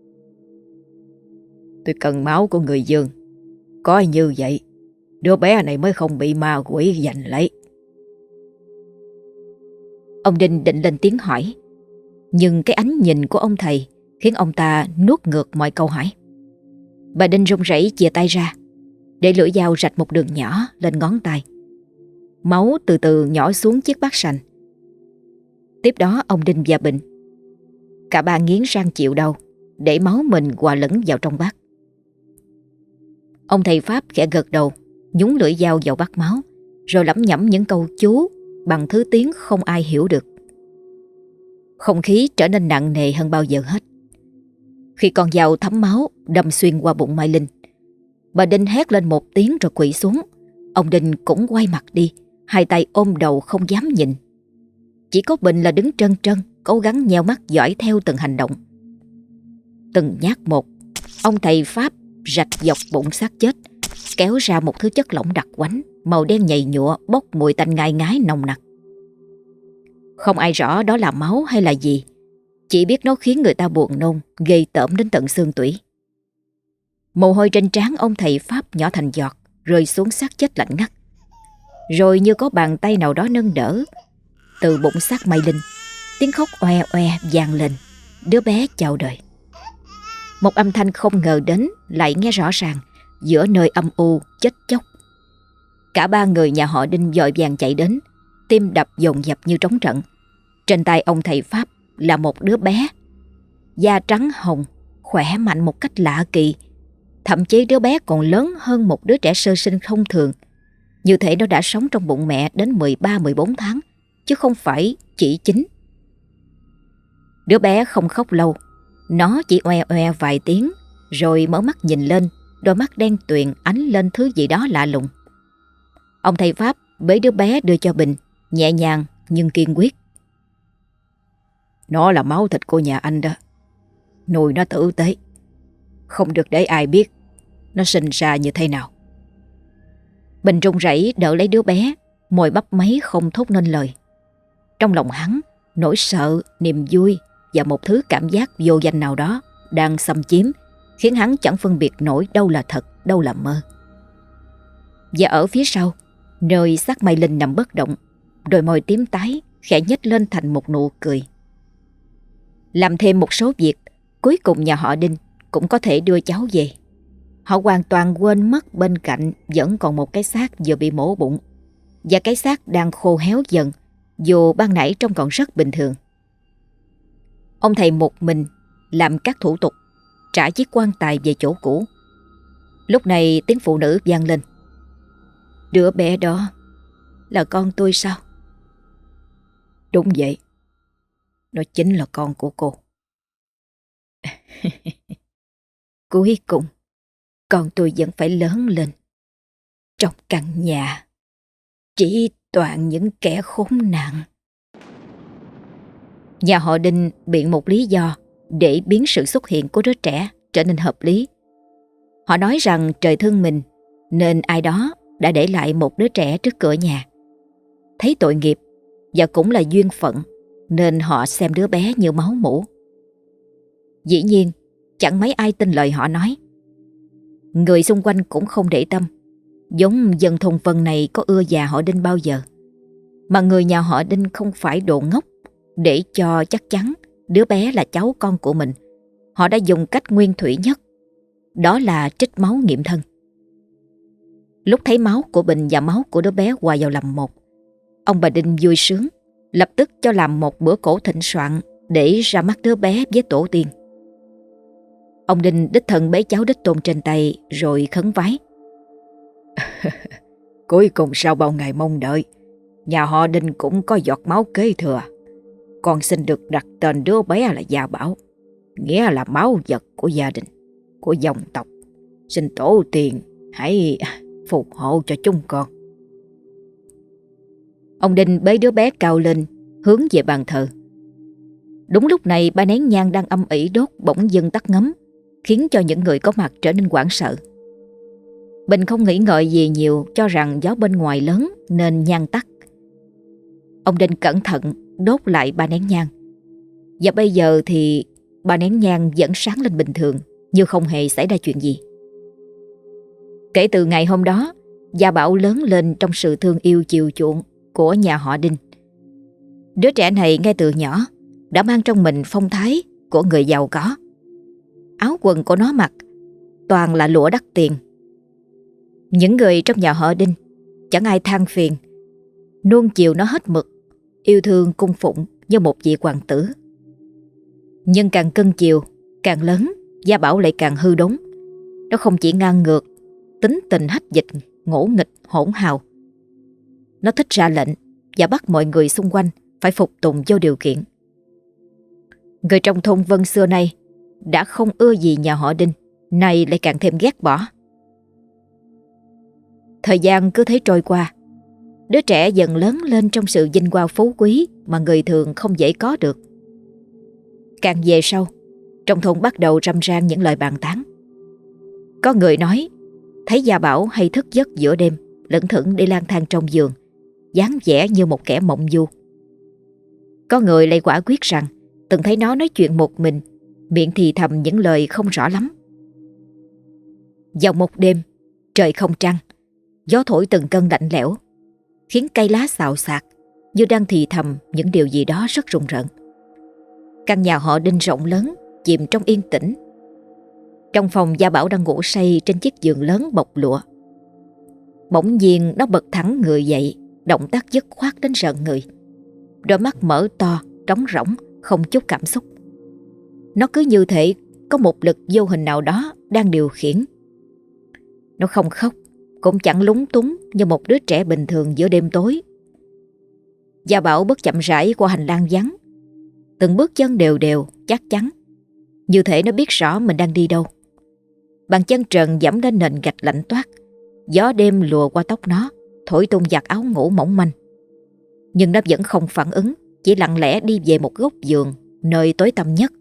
Tôi cần máu của người Dương. Có như vậy, đứa bé này mới không bị ma quỷ giành lấy. Ông Đinh định lên tiếng hỏi, nhưng cái ánh nhìn của ông thầy khiến ông ta nuốt ngược mọi câu hỏi. Bà Đinh run rẩy chìa tay ra, để lưỡi dao rạch một đường nhỏ lên ngón tay. Máu từ từ nhỏ xuống chiếc bát sành. Tiếp đó ông Đinh và Bình, cả ba nghiến răng chịu đau, để máu mình hòa lẫn vào trong bát. Ông thầy Pháp khẽ gật đầu, nhúng lưỡi dao vào bát máu, rồi lẩm nhẩm những câu chú bằng thứ tiếng không ai hiểu được. Không khí trở nên nặng nề hơn bao giờ hết. Khi con dao thấm máu đâm xuyên qua bụng Mai Linh, bà Đinh hét lên một tiếng rồi quỵ xuống. Ông Đinh cũng quay mặt đi, hai tay ôm đầu không dám nhìn. Chỉ có Bình là đứng trân trân, cố gắng nheo mắt dõi theo từng hành động. Từng nhát một, ông thầy Pháp rạch dọc bụng xác chết, kéo ra một thứ chất lỏng đặc quánh, màu đen nhầy nhụa, bốc mùi tanh ngai ngái nồng nặc. Không ai rõ đó là máu hay là gì, chỉ biết nó khiến người ta buồn nôn, ghê tởm đến tận xương tủy. Mồ hôi trên trán ông thầy Pháp nhỏ thành giọt, rơi xuống xác chết lạnh ngắt. Rồi như có bàn tay nào đó nâng đỡ, từ bụng xác Mai Linh, tiếng khóc oe oe vang lên, đứa bé chào đời. Một âm thanh không ngờ đến lại nghe rõ ràng giữa nơi âm u chết chóc. Cả ba người nhà họ Đinh vội vàng chạy đến, tim đập dồn dập như trống trận. Trên tay ông thầy Pháp là một đứa bé, da trắng hồng, khỏe mạnh một cách lạ kỳ. Thậm chí đứa bé còn lớn hơn một đứa trẻ sơ sinh thông thường, như thể nó đã sống trong bụng mẹ đến mười ba mười bốn tháng, chứ không phải chỉ chín. Đứa bé không khóc lâu, nó chỉ oe oe vài tiếng, rồi mở mắt nhìn lên, đôi mắt đen tuyền ánh lên thứ gì đó lạ lùng. Ông thầy Pháp bế đứa bé đưa cho Bình, nhẹ nhàng nhưng kiên quyết. Nó là máu thịt của nhà anh đó, nuôi nó tử tế, không được để ai biết nó sinh ra như thế nào. Bình run rẩy đỡ lấy đứa bé, môi bắp máy không thốt nên lời. Trong lòng hắn, nỗi sợ, niềm vui và một thứ cảm giác vô danh nào đó đang xâm chiếm, khiến hắn chẳng phân biệt nổi đâu là thật, đâu là mơ. Và ở phía sau, nơi xác Mai Linh nằm bất động, đôi môi tím tái khẽ nhếch lên thành một nụ cười. Làm thêm một số việc, cuối cùng nhà họ Đinh cũng có thể đưa cháu về. Họ hoàn toàn quên mất bên cạnh vẫn còn một cái xác vừa bị mổ bụng, và cái xác đang khô héo dần, dù ban nãy trông còn rất bình thường. Ông thầy một mình làm các thủ tục, trả chiếc quan tài về chỗ cũ. Lúc này tiếng phụ nữ vang lên. Đứa bé đó là con tôi sao? Đúng vậy, nó chính là con của cô. Cuối cùng, con tôi vẫn phải lớn lên. Trong căn nhà, chỉ toàn những kẻ khốn nạn. Nhà họ Đinh biện một lý do để biến sự xuất hiện của đứa trẻ trở nên hợp lý. Họ nói rằng trời thương mình nên ai đó đã để lại một đứa trẻ trước cửa nhà. Thấy tội nghiệp và cũng là duyên phận nên họ xem đứa bé như máu mủ. Dĩ nhiên chẳng mấy ai tin lời họ nói. Người xung quanh cũng không để tâm. Giống dân thôn Vân này có ưa già họ Đinh bao giờ. Mà người nhà họ Đinh không phải đồ ngốc. Để cho chắc chắn đứa bé là cháu con của mình, họ đã dùng cách nguyên thủy nhất, đó là trích máu nghiệm thân. Lúc thấy máu của Bình và máu của đứa bé hòa vào làm một, ông bà Đinh vui sướng, lập tức cho làm một bữa cỗ thịnh soạn để ra mắt đứa bé với tổ tiên. Ông Đinh đích thân bế cháu đích tôn trên tay rồi khấn vái. Cuối cùng sau bao ngày mong đợi, nhà họ Đinh cũng có giọt máu kế thừa. Con xin được đặt tên đứa bé là Gia Bảo, nghĩa là máu vật của gia đình, của dòng tộc. Xin tổ tiên hãy phù hộ cho chúng con. Ông Đinh bế đứa bé cao lên, hướng về bàn thờ. Đúng lúc này ba nén nhang đang âm ỉ đốt bỗng dưng tắt ngấm, khiến cho những người có mặt trở nên hoảng sợ. Bình không nghĩ ngợi gì nhiều, cho rằng gió bên ngoài lớn nên nhang tắt. Ông Đinh cẩn thận đốt lại ba nén nhang. Và bây giờ thì ba nén nhang vẫn sáng lên bình thường, như không hề xảy ra chuyện gì. Kể từ ngày hôm đó, Gia Bảo lớn lên trong sự thương yêu chiều chuộng của nhà họ Đinh. Đứa trẻ này ngay từ nhỏ đã mang trong mình phong thái của người giàu có. Áo quần của nó mặc toàn là lụa đắt tiền. Những người trong nhà họ Đinh chẳng ai than phiền, nuông chiều nó hết mực, yêu thương cung phụng như một vị hoàng tử. Nhưng càng cưng chiều, càng lớn, Gia Bảo lại càng hư đốn. Nó không chỉ ngang ngược, tính tình hách dịch, ngỗ nghịch, hỗn hào. Nó thích ra lệnh và bắt mọi người xung quanh phải phục tùng vô điều kiện. Người trong thôn Vân xưa nay đã không ưa gì nhà họ Đinh, nay lại càng thêm ghét bỏ. Thời gian cứ thế trôi qua, đứa trẻ dần lớn lên trong sự vinh quang phú quý mà người thường không dễ có được. Càng về sau, trong thôn bắt đầu râm ran những lời bàn tán. Có người nói thấy Gia Bảo hay thức giấc giữa đêm, lững thững đi lang thang trong giường, dáng vẻ như một kẻ mộng du. Có người lại quả quyết rằng từng thấy nó nói chuyện một mình, miệng thì thầm những lời không rõ lắm. Vào một đêm, trời không trăng, gió thổi từng cơn lạnh lẽo, khiến cây lá xào xạc như đang thì thầm những điều gì đó rất rùng rợn. Căn nhà họ Đinh rộng lớn, chìm trong yên tĩnh. Trong phòng, Gia Bảo đang ngủ say trên chiếc giường lớn bọc lụa. Bỗng nhiên nó bật thẳng người dậy, động tác dứt khoát đến rợn người. Đôi mắt mở to, trống rỗng, không chút cảm xúc. Nó cứ như thể có một lực vô hình nào đó đang điều khiển. Nó không khóc, cũng chẳng lúng túng như một đứa trẻ bình thường giữa đêm tối. Gia Bảo bước chậm rãi qua hành lang vắng, từng bước chân đều đều, chắc chắn, như thể nó biết rõ mình đang đi đâu. Bàn chân trần dẫm lên nền gạch lạnh toát, gió đêm lùa qua tóc nó, thổi tung giặt áo ngủ mỏng manh. Nhưng nó vẫn không phản ứng, chỉ lặng lẽ đi về một góc giường, nơi tối tăm nhất.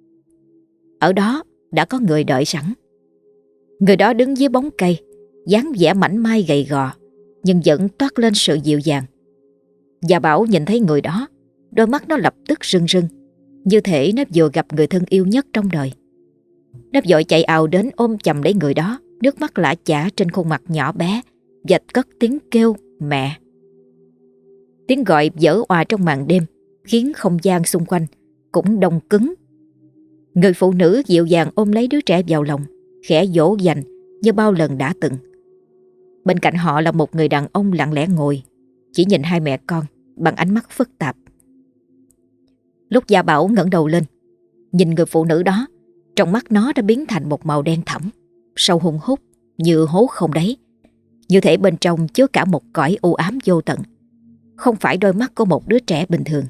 Ở đó đã có người đợi sẵn. Người đó đứng dưới bóng cây, dáng vẻ mảnh mai gầy gò, nhưng vẫn toát lên sự dịu dàng. Gia Bảo nhìn thấy người đó, đôi mắt nó lập tức rưng rưng, như thể nó vừa gặp người thân yêu nhất trong đời. Nó vội chạy ào đến ôm chầm lấy người đó, nước mắt lã chã trên khuôn mặt nhỏ bé, và cất tiếng kêu mẹ. Tiếng gọi vỡ òa trong màn đêm, khiến không gian xung quanh cũng đông cứng. Người phụ nữ dịu dàng ôm lấy đứa trẻ vào lòng, khẽ dỗ dành như bao lần đã từng. Bên cạnh họ là một người đàn ông lặng lẽ ngồi, chỉ nhìn hai mẹ con bằng ánh mắt phức tạp. Lúc Gia Bảo ngẩng đầu lên, nhìn người phụ nữ đó, trong mắt nó đã biến thành một màu đen thẫm, sâu hun hút như hố không đáy, như thể bên trong chứa cả một cõi u ám vô tận, không phải đôi mắt của một đứa trẻ bình thường.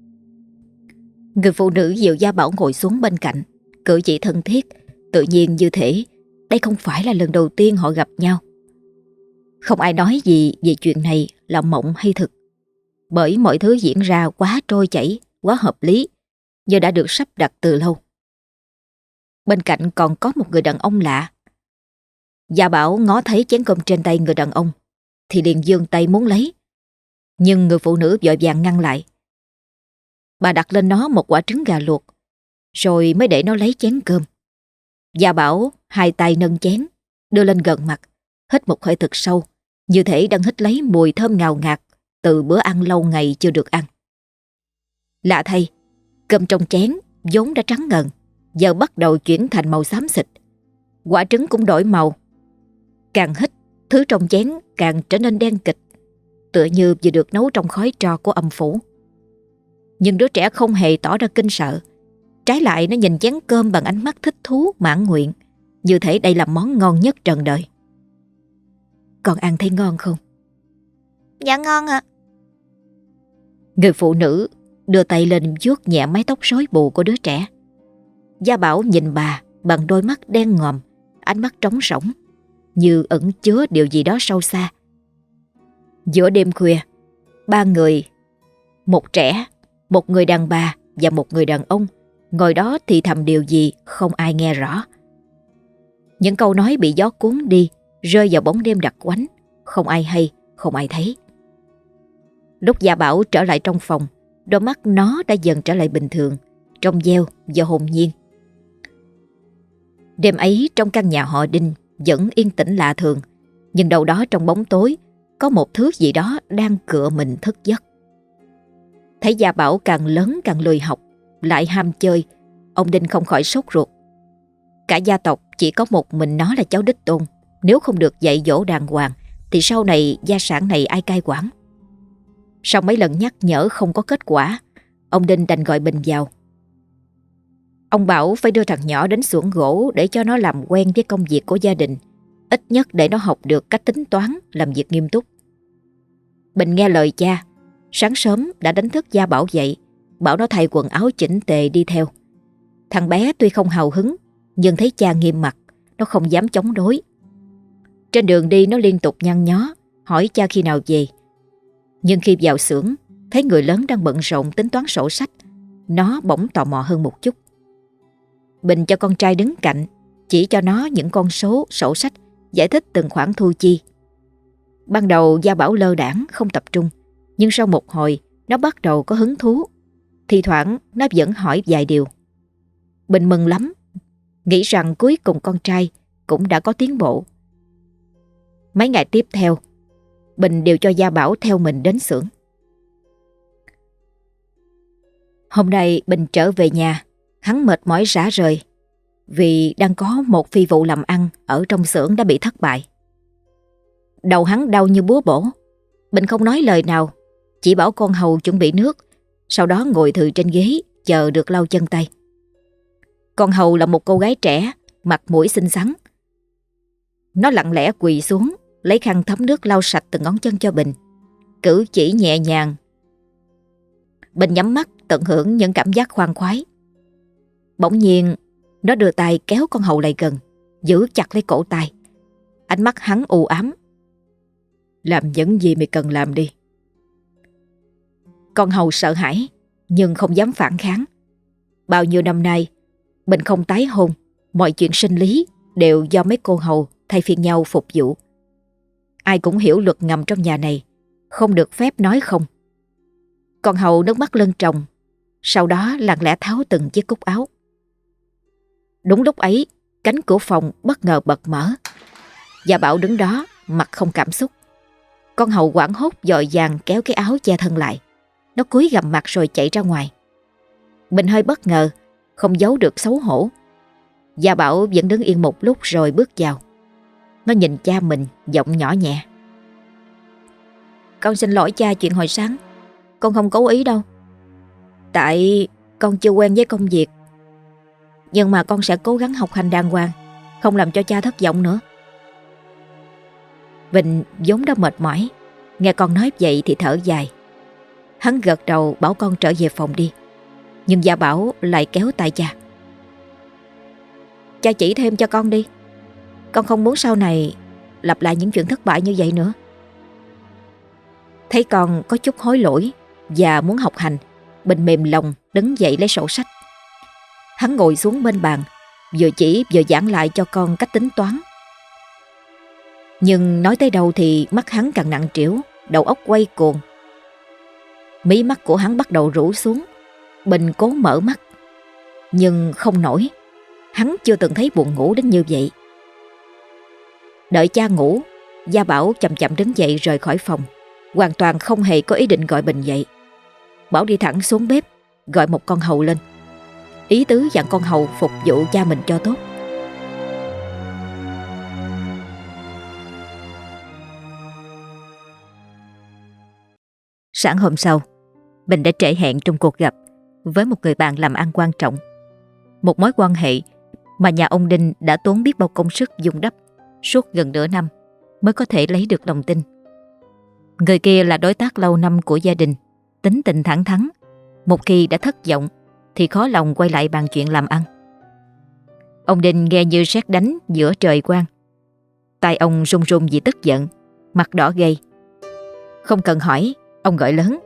Người phụ nữ dìu Gia Bảo ngồi xuống bên cạnh, cử chỉ thân thiết, tự nhiên như thể đây không phải là lần đầu tiên họ gặp nhau. Không ai nói gì về chuyện này là mộng hay thực, bởi mọi thứ diễn ra quá trôi chảy, quá hợp lý, như đã được sắp đặt từ lâu. Bên cạnh còn có một người đàn ông lạ. Gia Bảo ngó thấy chén cơm trên tay người đàn ông thì liền giương tay muốn lấy, nhưng người phụ nữ vội vàng ngăn lại. Bà đặt lên nó một quả trứng gà luộc, rồi mới để nó lấy chén cơm. Gia Bảo hai tay nâng chén, đưa lên gần mặt, hít một hơi thật sâu, như thể đang hít lấy mùi thơm ngào ngạt từ bữa ăn lâu ngày chưa được ăn. Lạ thay, cơm trong chén vốn đã trắng ngần, giờ bắt đầu chuyển thành màu xám xịt. Quả trứng cũng đổi màu. Càng hít, thứ trong chén càng trở nên đen kịt, tựa như vừa được nấu trong khói tro của âm phủ. Nhưng đứa trẻ không hề tỏ ra kinh sợ. Trái lại nó nhìn chén cơm bằng ánh mắt thích thú, mãn nguyện, như thể đây là món ngon nhất trần đời. Con ăn thấy ngon không? Dạ ngon ạ. Người phụ nữ đưa tay lên vuốt nhẹ mái tóc rối bù của đứa trẻ. Gia Bảo nhìn bà bằng đôi mắt đen ngòm, ánh mắt trống rỗng, như ẩn chứa điều gì đó sâu xa. Giữa đêm khuya, ba người, một trẻ, một người đàn bà và một người đàn ông, ngồi đó thì thầm điều gì không ai nghe rõ. Những câu nói bị gió cuốn đi, rơi vào bóng đêm đặc quánh, không ai hay, không ai thấy. Lúc Gia Bảo trở lại trong phòng, đôi mắt nó đã dần trở lại bình thường, trong veo và hồn nhiên. Đêm ấy trong căn nhà họ Đinh vẫn yên tĩnh lạ thường, nhưng đâu đó trong bóng tối có một thứ gì đó đang cựa mình thức giấc. Thấy Gia Bảo càng lớn càng lười học, lại ham chơi, ông Đinh không khỏi sốt ruột. Cả gia tộc chỉ có một mình nó là cháu đích tôn, nếu không được dạy dỗ đàng hoàng thì sau này gia sản này ai cai quản. Sau mấy lần nhắc nhở không có kết quả, ông Đinh đành gọi Bình vào. Ông bảo phải đưa thằng nhỏ đến xưởng gỗ để cho nó làm quen với công việc của gia đình, ít nhất để nó học được cách tính toán, làm việc nghiêm túc. Bình nghe lời cha, sáng sớm đã đánh thức Gia Bảo dậy, bảo nó thay quần áo chỉnh tề đi theo. Thằng bé tuy không hào hứng, nhưng thấy cha nghiêm mặt, nó không dám chống đối. Trên đường đi nó liên tục nhăn nhó, hỏi cha khi nào về. Nhưng khi vào xưởng, thấy người lớn đang bận rộn tính toán sổ sách, nó bỗng tò mò hơn một chút. Bình cho con trai đứng cạnh, chỉ cho nó những con số, sổ sách, giải thích từng khoản thu chi. Ban đầu Gia Bảo lơ đãng không tập trung, nhưng sau một hồi nó bắt đầu có hứng thú. Thì thoảng nó vẫn hỏi vài điều. Bình mừng lắm, nghĩ rằng cuối cùng con trai cũng đã có tiến bộ. Mấy ngày tiếp theo, Bình đều cho Gia Bảo theo mình đến xưởng. Hôm nay Bình trở về nhà, hắn mệt mỏi rã rời vì đang có một phi vụ làm ăn ở trong xưởng đã bị thất bại. Đầu hắn đau như búa bổ. Bình không nói lời nào, chỉ bảo con hầu chuẩn bị nước, sau đó ngồi thừ trên ghế chờ được lau chân tay. Con hầu là một cô gái trẻ, mặt mũi xinh xắn. Nó lặng lẽ quỳ xuống, lấy khăn thấm nước lau sạch từng ngón chân cho Bình, cử chỉ nhẹ nhàng. Bình nhắm mắt tận hưởng những cảm giác khoan khoái. Bỗng nhiên nó đưa tay kéo con hầu lại gần, giữ chặt lấy cổ tay. Ánh mắt hắn u ám. Làm những gì mày cần làm đi. Con hầu sợ hãi nhưng không dám phản kháng. Bao nhiêu năm nay Bình không tái hôn, mọi chuyện sinh lý đều do mấy cô hầu thay phiên nhau phục vụ. Ai cũng hiểu luật ngầm trong nhà này, không được phép nói không. Con hầu nước mắt lưng tròng, sau đó lặng lẽ tháo từng chiếc cúc áo. Đúng lúc ấy, cánh cửa phòng bất ngờ bật mở. Gia Bảo đứng đó, mặt không cảm xúc. Con hầu hoảng hốt vội vàng kéo cái áo che thân lại. Nó cúi gằm mặt rồi chạy ra ngoài. Bình hơi bất ngờ, không giấu được xấu hổ. Gia Bảo vẫn đứng yên một lúc rồi bước vào. Nó nhìn cha mình, giọng nhỏ nhẹ. Con xin lỗi cha chuyện hồi sáng. Con không cố ý đâu. Tại con chưa quen với công việc. Nhưng mà con sẽ cố gắng học hành đàng hoàng, không làm cho cha thất vọng nữa. Bình vốn đã mệt mỏi, nghe con nói vậy thì thở dài. Hắn gật đầu bảo con trở về phòng đi. Nhưng Gia Bảo lại kéo tay cha. Cha chỉ thêm cho con đi. Con không muốn sau này lặp lại những chuyện thất bại như vậy nữa. Thấy con có chút hối lỗi và muốn học hành, Bình mềm lòng đứng dậy lấy sổ sách. Hắn ngồi xuống bên bàn, vừa chỉ vừa giảng lại cho con cách tính toán. Nhưng nói tới đâu thì mắt hắn càng nặng trĩu, đầu óc quay cuồng. Mí mắt của hắn bắt đầu rũ xuống. Bình cố mở mắt, nhưng không nổi. Hắn chưa từng thấy buồn ngủ đến như vậy. Đợi cha ngủ, Gia Bảo chậm chậm đứng dậy rời khỏi phòng, hoàn toàn không hề có ý định gọi Bình dậy. Bảo đi thẳng xuống bếp, gọi một con hầu lên, ý tứ dặn con hầu phục vụ cha mình cho tốt. Sáng hôm sau, Bình đã trễ hẹn trong cuộc gặp với một người bạn làm ăn quan trọng. Một mối quan hệ mà nhà ông Đinh đã tốn biết bao công sức vun đắp suốt gần nửa năm mới có thể lấy được lòng tin. Người kia là đối tác lâu năm của gia đình, tính tình thẳng thắn. Một khi đã thất vọng thì khó lòng quay lại bàn chuyện làm ăn. Ông Đinh nghe như sét đánh giữa trời quang. Tai ông run run vì tức giận, mặt đỏ gay. Không cần hỏi, ông gọi lớn: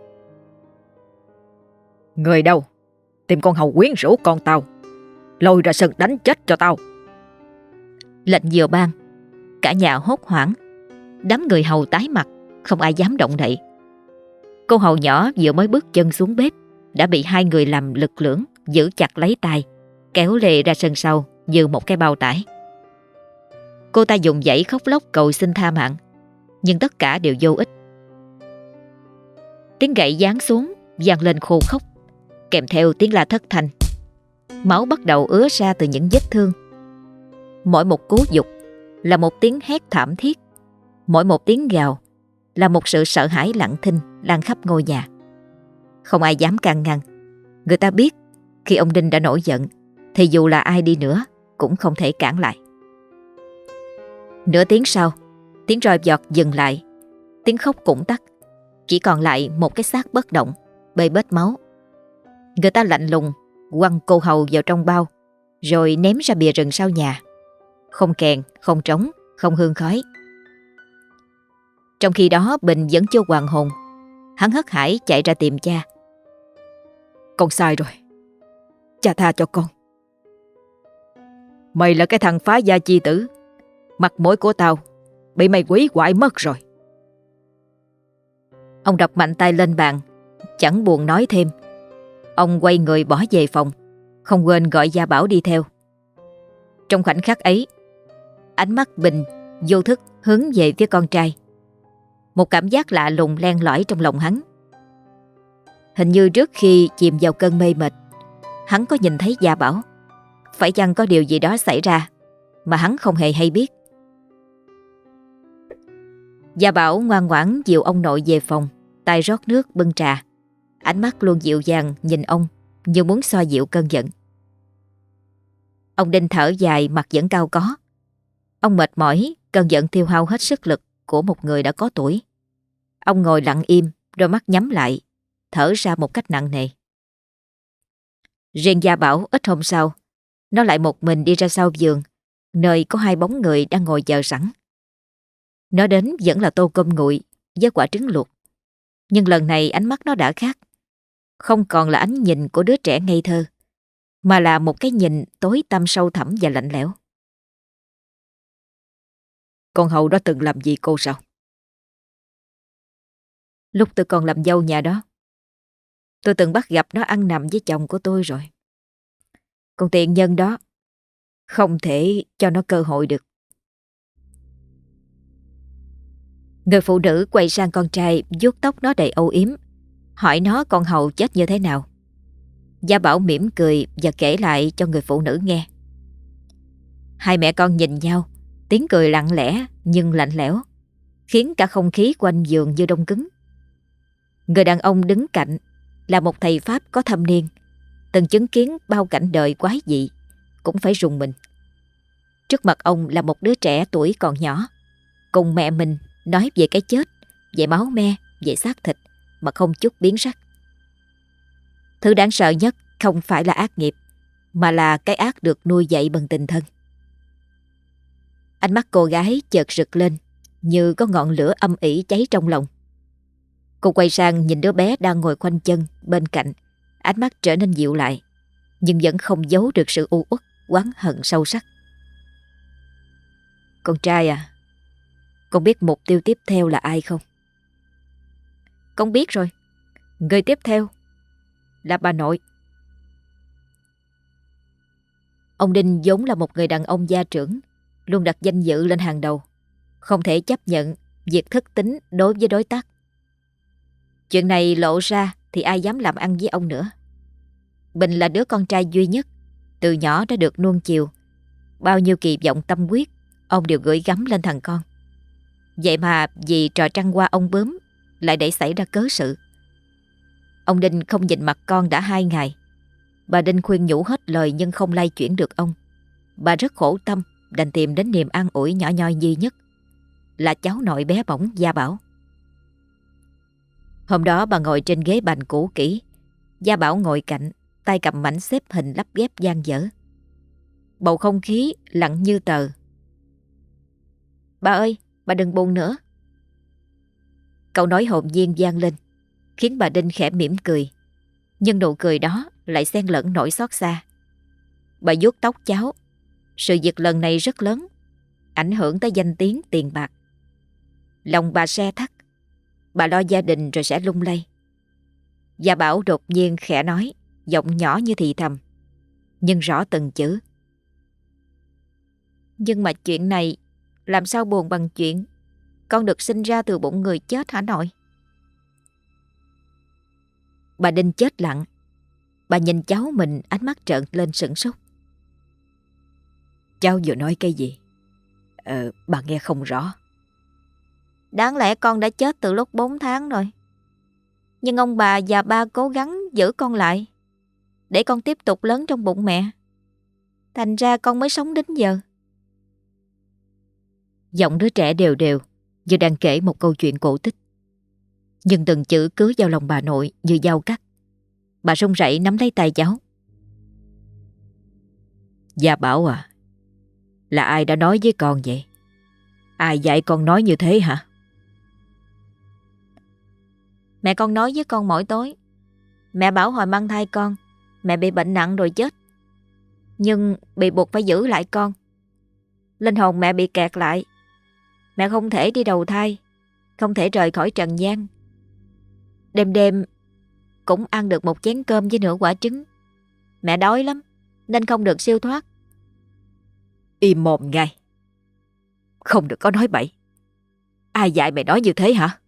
Người đâu? Tìm con hầu quyến rũ con tao, lôi ra sân đánh chết cho tao. Lệnh vừa ban, cả nhà hốt hoảng. Đám người hầu tái mặt, không ai dám động đậy. Cô hầu nhỏ vừa mới bước chân xuống bếp đã bị hai người làm lực lưỡng giữ chặt lấy tay, kéo lê ra sân sau như một cái bao tải. Cô ta dùng dãy khóc lóc cầu xin tha mạng, nhưng tất cả đều vô ích. Tiếng gậy giáng xuống vang lên khô khốc, kèm theo tiếng la thất thanh. Máu bắt đầu ứa ra từ những vết thương. Mỗi một cú giục là một tiếng hét thảm thiết, mỗi một tiếng gào là một sự sợ hãi lặng thinh lan khắp ngôi nhà. Không ai dám can ngăn. Người ta biết khi ông Đinh đã nổi giận thì dù là ai đi nữa cũng không thể cản lại. Nửa tiếng sau, tiếng roi vọt dừng lại, tiếng khóc cũng tắt. Chỉ còn lại một cái xác bất động, bê bết máu. Người ta lạnh lùng quăng cô hầu vào trong bao, rồi ném ra bìa rừng sau nhà. Không kèn, không trống, không hương khói. Trong khi đó Bình vẫn chưa hoàn hồn. Hắn hớt hải chạy ra tìm cha. Con sai rồi, cha tha cho con. Mày là cái thằng phá gia chi tử, mặt mũi của tao bị mày quỷ hoại mất rồi. Ông đập mạnh tay lên bàn, chẳng buồn nói thêm. Ông quay người bỏ về phòng, không quên gọi Gia Bảo đi theo. Trong khoảnh khắc ấy, ánh mắt Bình vô thức hướng về phía con trai. Một cảm giác lạ lùng len lỏi trong lòng hắn. Hình như trước khi chìm vào cơn mê mệt, hắn có nhìn thấy Gia Bảo. Phải chăng có điều gì đó xảy ra mà hắn không hề hay biết? Gia Bảo ngoan ngoãn dìu ông nội về phòng, tay rót nước bưng trà. Ánh mắt luôn dịu dàng nhìn ông như muốn xoa dịu cơn giận. Ông Đinh thở dài, mặt vẫn cau có. Ông mệt mỏi, cơn giận tiêu hao hết sức lực của một người đã có tuổi. Ông ngồi lặng im, đôi mắt nhắm lại, thở ra một cách nặng nề. Riêng Gia Bảo ít hôm sau, nó lại một mình đi ra sau vườn, nơi có hai bóng người đang ngồi chờ sẵn. Nó đến vẫn là tô cơm nguội với quả trứng luộc. Nhưng lần này ánh mắt nó đã khác. Không còn là ánh nhìn của đứa trẻ ngây thơ, mà là một cái nhìn tối tăm sâu thẳm và lạnh lẽo. Con hầu đó từng làm gì cô sao? Lúc tôi còn làm dâu nhà đó, tôi từng bắt gặp nó ăn nằm với chồng của tôi rồi. Còn tiện nhân đó, không thể cho nó cơ hội được. Người phụ nữ quay sang con trai, vuốt tóc nó đầy âu yếm, hỏi nó con hầu chết như thế nào. Gia Bảo mỉm cười và kể lại cho người phụ nữ nghe. Hai mẹ con nhìn nhau, tiếng cười lặng lẽ nhưng lạnh lẽo, khiến cả không khí quanh giường như đông cứng. Người đàn ông đứng cạnh là một thầy Pháp có thâm niên, từng chứng kiến bao cảnh đời quái dị, cũng phải rùng mình. Trước mặt ông là một đứa trẻ tuổi còn nhỏ, cùng mẹ mình nói về cái chết, về máu me, về xác thịt mà không chút biến sắc. Thứ đáng sợ nhất không phải là ác nghiệp, mà là cái ác được nuôi dạy bằng tình thân. Ánh mắt cô gái chợt rực lên, như có ngọn lửa âm ỉ cháy trong lòng. Cô quay sang nhìn đứa bé đang ngồi khoanh chân bên cạnh, ánh mắt trở nên dịu lại, nhưng vẫn không giấu được sự u uất, oán hận sâu sắc. Con trai à, Con biết mục tiêu tiếp theo là ai không? Con biết rồi. Người tiếp theo là bà nội. Ông Đinh vốn là một người đàn ông gia trưởng, luôn đặt danh dự lên hàng đầu, không thể chấp nhận việc thất tín đối với đối tác. Chuyện này lộ ra thì ai dám làm ăn với ông nữa. Bình là đứa con trai duy nhất, từ nhỏ đã được nuông chiều. Bao nhiêu kỳ vọng tâm huyết ông đều gửi gắm lên thằng con. Vậy mà vì trò trăng qua ông bướm lại để xảy ra cớ sự. Ông Đinh không nhìn mặt con đã hai ngày. Bà Đinh khuyên nhủ hết lời nhưng không lay chuyển được ông. Bà rất khổ tâm, đành tìm đến niềm an ủi nhỏ nhoi duy nhất là cháu nội bé bỏng Gia Bảo. Hôm đó bà ngồi trên ghế bành cũ kỹ, Gia Bảo ngồi cạnh, tay cầm mảnh xếp hình lắp ghép dang dở. Bầu không khí lặng như tờ. Bà ơi, bà đừng buồn nữa. Câu nói hồn nhiên vang lên, khiến bà Đinh khẽ mỉm cười. Nhưng nụ cười đó lại xen lẫn nỗi xót xa. Bà vuốt tóc cháu. Sự việc lần này rất lớn, ảnh hưởng tới danh tiếng tiền bạc. Lòng bà se thắt. Bà lo gia đình rồi sẽ lung lay. Gia Bảo đột nhiên khẽ nói, giọng nhỏ như thì thầm, nhưng rõ từng chữ. Nhưng mà chuyện này làm sao buồn bằng chuyện con được sinh ra từ bụng người chết hả nội? Bà Đinh chết lặng. Bà nhìn cháu mình, ánh mắt trợn lên sửng sốt. Cháu vừa nói cái gì? Ờ, bà nghe không rõ. Đáng lẽ con đã chết từ lúc bốn tháng rồi. Nhưng ông bà và ba cố gắng giữ con lại để con tiếp tục lớn trong bụng mẹ. Thành ra con mới sống đến giờ. Giọng đứa trẻ đều đều, như đang kể một câu chuyện cổ tích. Nhưng từng chữ cứ vào lòng bà nội như dao cắt. Bà run rẩy nắm lấy tay cháu. Gia Bảo à, là ai đã nói với con vậy? Ai dạy con nói như thế hả? Mẹ con nói với con mỗi tối. Mẹ bảo hồi mang thai con, mẹ bị bệnh nặng rồi chết. Nhưng bị buộc phải giữ lại con. Linh hồn mẹ bị kẹt lại. Mẹ không thể đi đầu thai, không thể rời khỏi trần gian. Đêm đêm cũng ăn được một chén cơm với nửa quả trứng. Mẹ đói lắm nên không được siêu thoát. Im mồm ngay. Không được có nói bậy. Ai dạy mày nói như thế hả?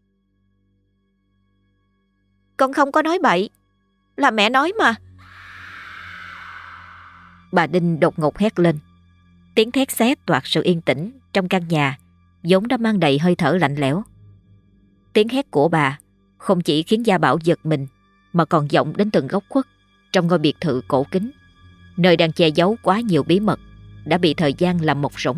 Con không có nói bậy, là mẹ nói mà. Bà Đinh đột ngột hét lên. Tiếng thét xé toạc sự yên tĩnh trong căn nhà vốn đã mang đầy hơi thở lạnh lẽo. Tiếng hét của bà không chỉ khiến Gia Bảo giật mình, mà còn vọng đến từng góc khuất trong ngôi biệt thự cổ kính, nơi đang che giấu quá nhiều bí mật đã bị thời gian làm mộc rỗng.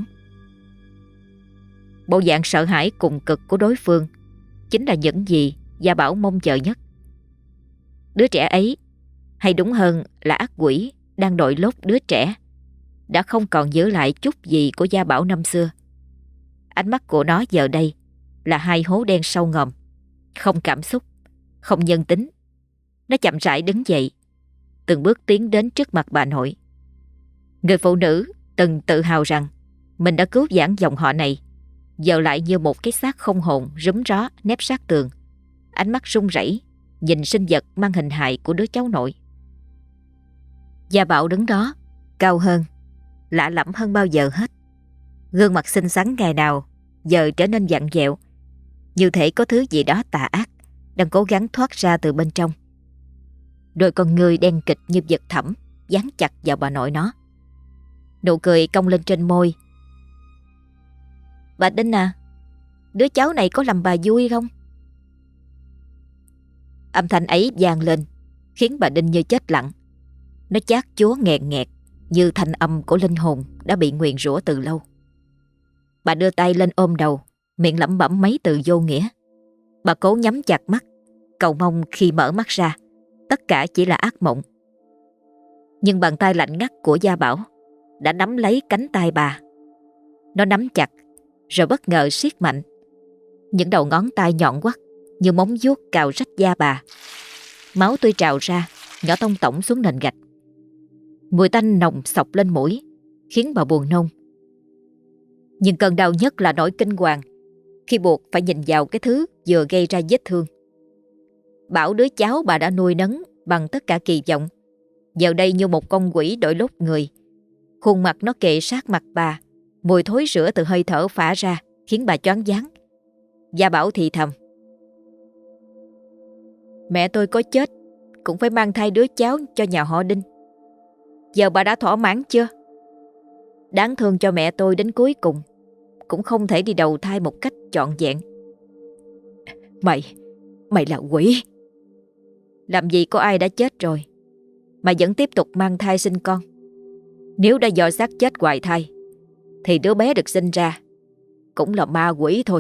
Bộ dạng sợ hãi cùng cực của đối phương chính là những gì Gia Bảo mong chờ nhất. Đứa trẻ ấy, hay đúng hơn là ác quỷ đang đội lốt đứa trẻ, đã không còn giữ lại chút gì của Gia Bảo năm xưa. Ánh mắt của nó giờ đây là hai hố đen sâu ngòm, không cảm xúc, không nhân tính. Nó chậm rãi đứng dậy, từng bước tiến đến trước mặt bà nội. Người phụ nữ từng tự hào rằng mình đã cứu vãn dòng họ này, giờ lại như một cái xác không hồn rúm ró nép sát tường, ánh mắt run rẩy nhìn sinh vật mang hình hài của đứa cháu nội. Gia Bảo đứng đó, cao hơn, lạ lẫm hơn bao giờ hết. Gương mặt xinh xắn ngày nào giờ trở nên vặn vẹo, như thể có thứ gì đó tà ác đang cố gắng thoát ra từ bên trong. Đôi con người đen kịch như vực thẳm dán chặt vào bà nội nó. Nụ cười cong lên trên môi. Bà Đinh à, đứa cháu này có làm bà vui không? Âm thanh ấy vang lên khiến bà Đinh như chết lặng. Nó chát chúa nghẹn nghẹt như thanh âm của linh hồn đã bị nguyền rủa từ lâu. Bà đưa tay lên ôm đầu, miệng lẩm bẩm mấy từ vô nghĩa. Bà cố nhắm chặt mắt, cầu mong khi mở mắt ra tất cả chỉ là ác mộng. Nhưng bàn tay lạnh ngắt của Gia Bảo đã nắm lấy cánh tay bà. Nó nắm chặt rồi bất ngờ siết mạnh. Những đầu ngón tay nhọn quắt như móng vuốt cào rách da bà. Máu tươi trào ra, nhỏ tông tổng xuống nền gạch. Mùi tanh nồng xộc lên mũi khiến bà buồn nôn. Nhưng cơn đau nhất là nỗi kinh hoàng khi buộc phải nhìn vào cái thứ vừa gây ra vết thương. Bảo đứa cháu bà đã nuôi nấng bằng tất cả kỳ vọng giờ đây như một con quỷ đội lốt người. Khuôn mặt nó kề sát mặt bà, mùi thối rữa từ hơi thở phả ra khiến bà choáng váng. Gia Bảo thì thầm: Mẹ tôi có chết cũng phải mang thai đứa cháu cho nhà họ Đinh. Giờ bà đã thỏa mãn chưa? Đáng thương cho mẹ tôi đến cuối cùng cũng không thể đi đầu thai một cách trọn vẹn. Mày, mày là quỷ. Làm gì có ai đã chết rồi mà vẫn tiếp tục mang thai sinh con. Nếu đã do xác chết hoài thai thì đứa bé được sinh ra cũng là ma quỷ thôi.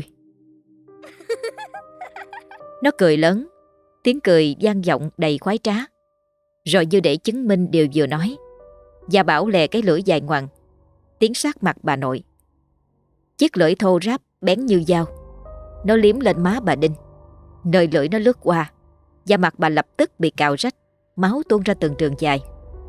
Nó cười lớn, tiếng cười vang vọng đầy khoái trá. Rồi như để chứng minh điều vừa nói, Gia Bảo lè cái lưỡi dài ngoằng tiến sát mặt bà nội. Chiếc lưỡi thô ráp bén như dao, nó liếm lên má bà Đinh. Nơi lưỡi nó lướt qua, da mặt bà lập tức bị cào rách, máu tuôn ra từng đường dài.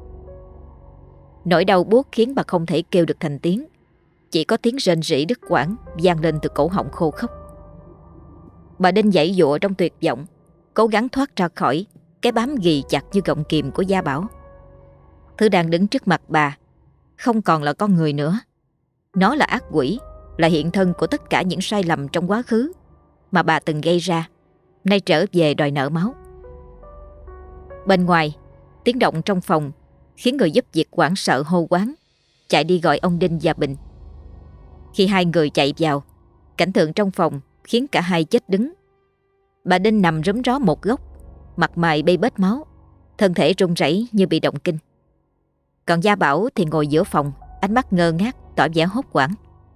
Nỗi đau buốt khiến bà không thể kêu được thành tiếng, chỉ có tiếng rên rỉ đứt quãng vang lên từ cổ họng khô khốc. Bà Đinh giãy giụa trong tuyệt vọng, cố gắng thoát ra khỏi cái bám ghì chặt như gọng kìm của Gia Bảo. Thứ đang đứng trước mặt bà không còn là con người nữa. Nó là ác quỷ, là hiện thân của tất cả những sai lầm trong quá khứ mà bà từng gây ra, nay trở về đòi nợ máu. Bên ngoài, tiếng động trong phòng khiến người giúp việc hoảng sợ hô hoáng, chạy đi gọi ông Đinh và Bình. Khi hai người chạy vào, cảnh tượng trong phòng khiến cả hai chết đứng. Bà Đinh nằm rúm ró một góc, mặt mày bê bết máu, thân thể run rẩy như bị động kinh. Còn Gia Bảo thì ngồi giữa phòng, ánh mắt ngơ ngác, tỏ vẻ hốt hoảng.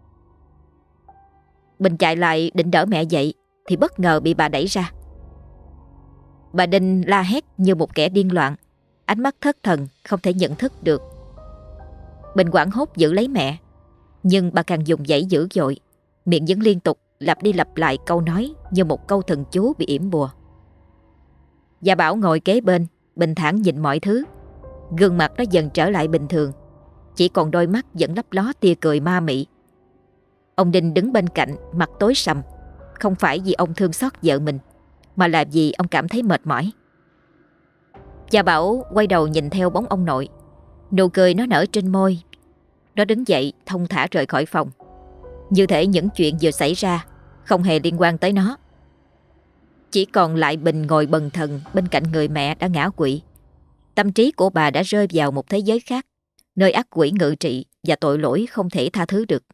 Bình chạy lại định đỡ mẹ dậy thì bất ngờ bị bà đẩy ra. Bà Đinh la hét như một kẻ điên loạn, ánh mắt thất thần không thể nhận thức được. Bình hoảng hốt giữ lấy mẹ, nhưng bà càng dùng dãy dữ dội, miệng vẫn liên tục lặp đi lặp lại câu nói như một câu thần chú bị yểm bùa. Gia Bảo ngồi kế bên, bình thản nhìn mọi thứ. Gương mặt nó dần trở lại bình thường, chỉ còn đôi mắt vẫn lấp ló tia cười ma mị. Ông Đinh đứng bên cạnh, mặt tối sầm, không phải vì ông thương xót vợ mình, mà là vì ông cảm thấy mệt mỏi. Gia Bảo quay đầu nhìn theo bóng ông nội, nụ cười nó nở trên môi. Nó đứng dậy thong thả rời khỏi phòng, như thể những chuyện vừa xảy ra không hề liên quan tới nó. Chỉ còn lại Bình ngồi bần thần bên cạnh người mẹ đã ngã quỵ. Tâm trí của bà đã rơi vào một thế giới khác, nơi ác quỷ ngự trị và tội lỗi không thể tha thứ được.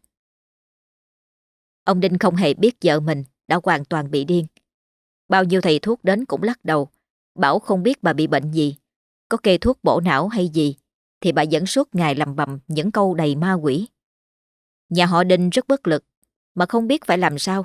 Ông Đinh không hề biết vợ mình đã hoàn toàn bị điên. Bao nhiêu thầy thuốc đến cũng lắc đầu, bảo không biết bà bị bệnh gì, có kê thuốc bổ não hay gì, thì bà vẫn suốt ngày lầm bầm những câu đầy ma quỷ. Nhà họ Đinh rất bất lực, mà không biết phải làm sao.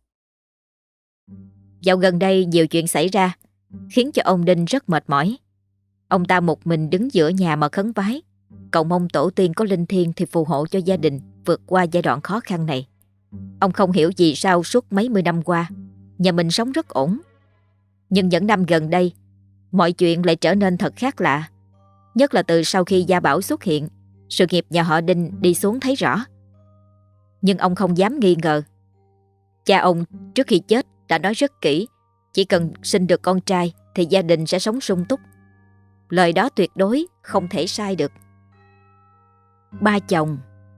Dạo gần đây nhiều chuyện xảy ra, khiến cho ông Đinh rất mệt mỏi. Ông ta một mình đứng giữa nhà mà khấn vái, cầu mong tổ tiên có linh thiêng thì phù hộ cho gia đình vượt qua giai đoạn khó khăn này. Ông không hiểu vì sao suốt mấy mươi năm qua, nhà mình sống rất ổn. Nhưng những năm gần đây, mọi chuyện lại trở nên thật khác lạ. Nhất là từ sau khi Gia Bảo xuất hiện, sự nghiệp nhà họ Đinh đi xuống thấy rõ. Nhưng ông không dám nghi ngờ. Cha ông trước khi chết đã nói rất kỹ, chỉ cần sinh được con trai thì gia đình sẽ sống sung túc. Lời đó tuyệt đối không thể sai được. Ba chồng.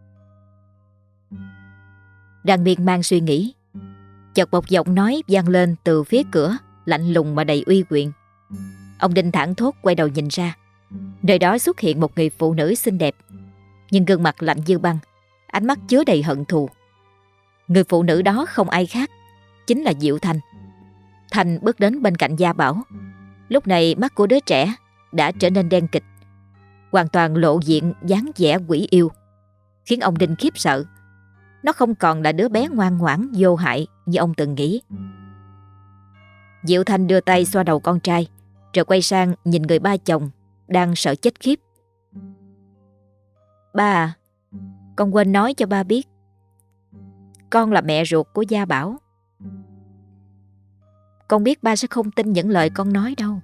Đang miên man suy nghĩ, chợt một giọng nói vang lên từ phía cửa, lạnh lùng mà đầy uy quyền. Ông Đinh thảng thốt quay đầu nhìn ra. Nơi đó xuất hiện một người phụ nữ xinh đẹp, nhưng gương mặt lạnh như băng, ánh mắt chứa đầy hận thù. Người phụ nữ đó không ai khác, chính là Diệu Thanh. Thanh bước đến bên cạnh Gia Bảo. Lúc này mắt của đứa trẻ đã trở nên đen kịch, hoàn toàn lộ diện dáng vẻ quỷ yêu, khiến ông Đinh khiếp sợ. Nó không còn là đứa bé ngoan ngoãn vô hại như ông từng nghĩ. Diệu Thanh đưa tay xoa đầu con trai, rồi quay sang nhìn người ba chồng đang sợ chết khiếp. Ba, con quên nói cho ba biết, con là mẹ ruột của Gia Bảo. Con biết ba sẽ không tin những lời con nói đâu.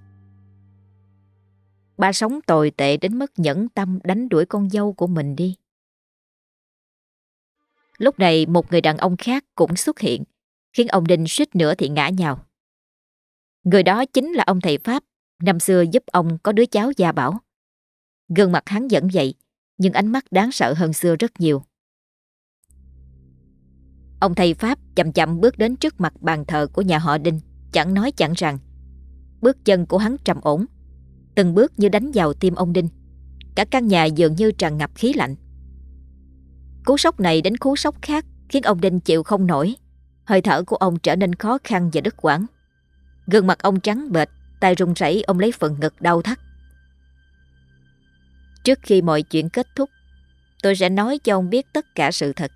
Ba sống tồi tệ đến mức nhẫn tâm đánh đuổi con dâu của mình đi. Lúc này một người đàn ông khác cũng xuất hiện, khiến ông Đinh suýt nữa thì ngã nhào. Người đó chính là ông thầy Pháp năm xưa giúp ông có đứa cháu Gia Bảo. Gương mặt hắn vẫn vậy, nhưng ánh mắt đáng sợ hơn xưa rất nhiều. Ông thầy Pháp chậm chậm bước đến trước mặt bàn thờ của nhà họ Đinh, chẳng nói chẳng rằng. Bước chân của hắn trầm ổn, từng bước như đánh vào tim ông Đinh. Cả căn nhà dường như tràn ngập khí lạnh. Cú sốc này đến cú sốc khác khiến ông Đinh chịu không nổi. Hơi thở của ông trở nên khó khăn và đứt quãng. Gương mặt ông trắng bệch, tay run rẩy ông lấy phần ngực đau thắt. Trước khi mọi chuyện kết thúc, tôi sẽ nói cho ông biết tất cả sự thật.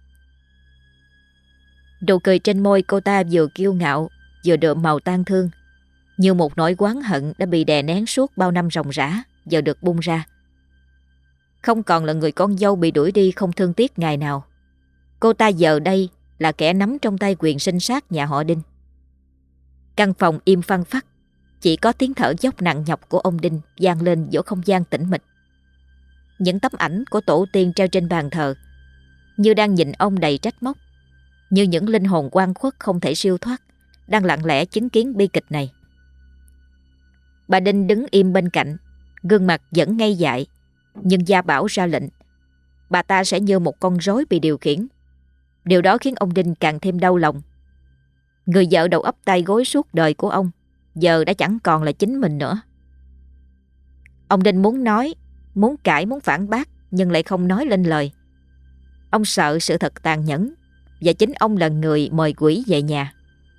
Nụ cười trên môi cô ta vừa kiêu ngạo, vừa đượm màu tang thương, như một nỗi oán hận đã bị đè nén suốt bao năm ròng rã, giờ được bung ra. Không còn là người con dâu bị đuổi đi không thương tiếc ngày nào. Cô ta giờ đây là kẻ nắm trong tay quyền sinh sát nhà họ Đinh. Căn phòng im phăng phắc, chỉ có tiếng thở dốc nặng nhọc của ông Đinh vang lên giữa không gian tĩnh mịch. Những tấm ảnh của tổ tiên treo trên bàn thờ như đang nhìn ông đầy trách móc, như những linh hồn oan khuất không thể siêu thoát, đang lặng lẽ chứng kiến bi kịch này. Bà Đinh đứng im bên cạnh, gương mặt vẫn ngây dại, nhưng Gia Bảo ra lệnh, bà ta sẽ như một con rối bị điều khiển. Điều đó khiến ông Đinh càng thêm đau lòng. Người vợ đầu ấp tay gối suốt đời của ông giờ đã chẳng còn là chính mình nữa. Ông Đinh muốn nói, muốn cãi, muốn phản bác, nhưng lại không nói lên lời. Ông sợ sự thật tàn nhẫn, và chính ông là người mời quỷ về nhà.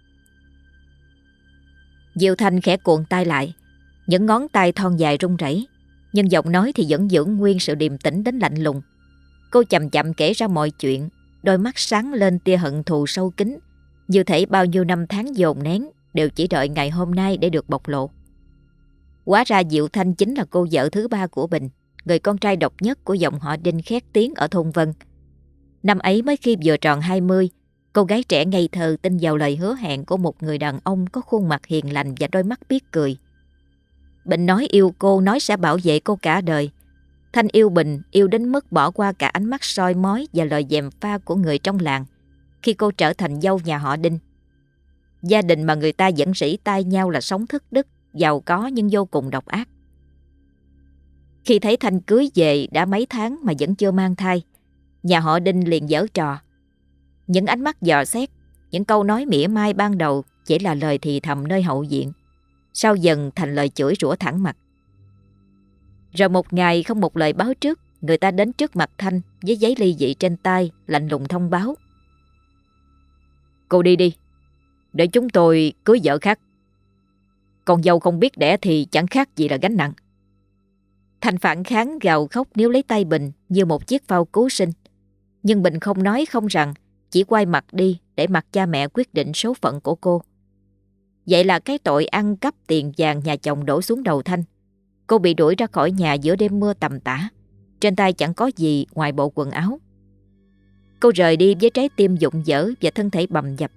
Diệu Thanh khẽ cuộn tay lại, những ngón tay thon dài run rẩy, nhưng giọng nói thì vẫn giữ nguyên sự điềm tĩnh đến lạnh lùng. Cô chậm chậm kể ra mọi chuyện, đôi mắt sáng lên tia hận thù sâu kín, như thể bao nhiêu năm tháng dồn nén đều chỉ đợi ngày hôm nay để được bộc lộ. Hóa ra Diệu Thanh chính là cô vợ thứ ba của Bình, người con trai độc nhất của dòng họ Đinh khét tiếng ở thôn Vân. Năm ấy mới khi vừa tròn hai mươi, cô gái trẻ ngây thơ tin vào lời hứa hẹn của một người đàn ông có khuôn mặt hiền lành và đôi mắt biết cười. Bình nói yêu cô, nói sẽ bảo vệ cô cả đời. Thanh yêu Bình, yêu đến mức bỏ qua cả ánh mắt soi mói và lời gièm pha của người trong làng khi cô trở thành dâu nhà họ Đinh. Gia đình mà người ta vẫn rỉ tai nhau là sống thất đức, giàu có nhưng vô cùng độc ác. Khi thấy Thanh cưới về đã mấy tháng mà vẫn chưa mang thai, nhà họ Đinh liền giở trò. Những ánh mắt dò xét, những câu nói mỉa mai ban đầu chỉ là lời thì thầm nơi hậu viện, sau dần thành lời chửi rủa thẳng mặt. Rồi một ngày không một lời báo trước, người ta đến trước mặt Thanh với giấy ly dị trên tay, lạnh lùng thông báo: "Cô đi đi, để chúng tôi cưới vợ khác. Con dâu không biết đẻ thì chẳng khác gì là gánh nặng." Thanh phản kháng gào khóc níu lấy tay Bình như một chiếc phao cứu sinh. Nhưng Bình không nói không rằng, chỉ quay mặt đi để mặc cha mẹ quyết định số phận của cô. Vậy là cái tội ăn cắp tiền vàng nhà chồng đổ xuống đầu Thanh. Cô bị đuổi ra khỏi nhà giữa đêm mưa tầm tã, trên tay chẳng có gì ngoài bộ quần áo. Cô rời đi với trái tim rụng rỡ và thân thể bầm dập.